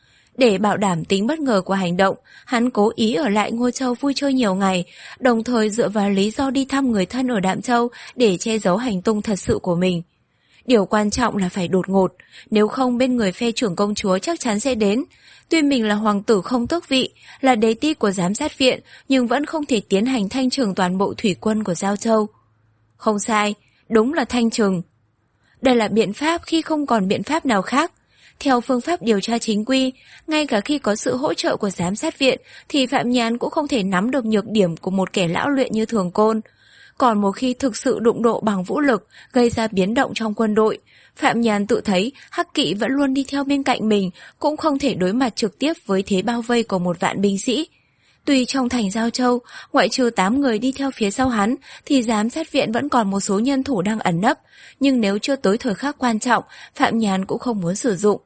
Để bảo đảm tính bất ngờ của hành động, hắn cố ý ở lại Ngô Châu vui chơi nhiều ngày, đồng thời dựa vào lý do đi thăm người thân ở Đạm Châu để che giấu hành tung thật sự của mình. Điều quan trọng là phải đột ngột, nếu không bên người phe trưởng công chúa chắc chắn sẽ đến. Tuy mình là hoàng tử không tước vị, là đế ti của giám sát viện, nhưng vẫn không thể tiến hành thanh trừng toàn bộ thủy quân của Giao Châu. Không sai, đúng là thanh trừng. Đây là biện pháp khi không còn biện pháp nào khác. Theo phương pháp điều tra chính quy, ngay cả khi có sự hỗ trợ của giám sát viện thì Phạm Nhàn cũng không thể nắm được nhược điểm của một kẻ lão luyện như Thường Côn. Còn một khi thực sự đụng độ bằng vũ lực, gây ra biến động trong quân đội, Phạm Nhàn tự thấy hắc kỵ vẫn luôn đi theo bên cạnh mình, cũng không thể đối mặt trực tiếp với thế bao vây của một vạn binh sĩ. Tuy trong thành Giao Châu, ngoại trừ tám người đi theo phía sau hắn, thì giám sát viện vẫn còn một số nhân thủ đang ẩn nấp, nhưng nếu chưa tới thời khắc quan trọng, Phạm Nhàn cũng không muốn sử dụng.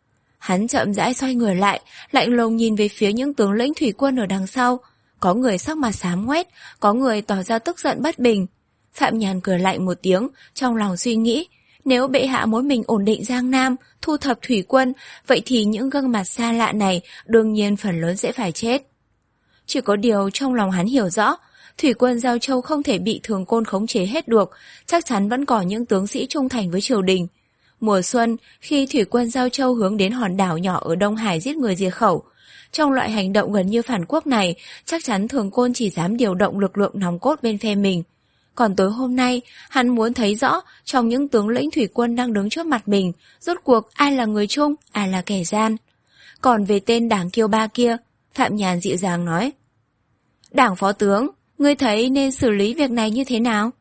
Hắn chậm rãi xoay người lại, lạnh lùng nhìn về phía những tướng lĩnh thủy quân ở đằng sau. Có người sắc mặt xám ngoét, có người tỏ ra tức giận bất bình. Phạm Nhàn cười lạnh một tiếng, trong lòng suy nghĩ, nếu bệ hạ muốn mình ổn định Giang Nam, thu thập thủy quân, vậy thì những gương mặt xa lạ này đương nhiên phần lớn sẽ phải chết. Chỉ có điều trong lòng hắn hiểu rõ, thủy quân Giao Châu không thể bị Thường Côn khống chế hết được, chắc chắn vẫn có những tướng sĩ trung thành với triều đình. Mùa xuân, khi thủy quân Giao Châu hướng đến hòn đảo nhỏ ở Đông Hải giết người diệt khẩu, trong loại hành động gần như phản quốc này, chắc chắn Thường Côn chỉ dám điều động lực lượng nòng cốt bên phe mình. Còn tối hôm nay, hắn muốn thấy rõ trong những tướng lĩnh thủy quân đang đứng trước mặt mình, rốt cuộc ai là người trung, ai là kẻ gian. Còn về tên Đảng Kiêu Ba kia, Phạm Nhàn dịu dàng nói, Đảng phó tướng, ngươi thấy nên xử lý việc này như thế nào?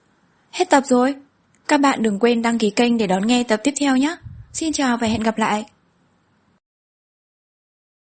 Hết tập rồi. Các bạn đừng quên đăng ký kênh để đón nghe tập tiếp theo nhé. Xin chào và hẹn gặp lại.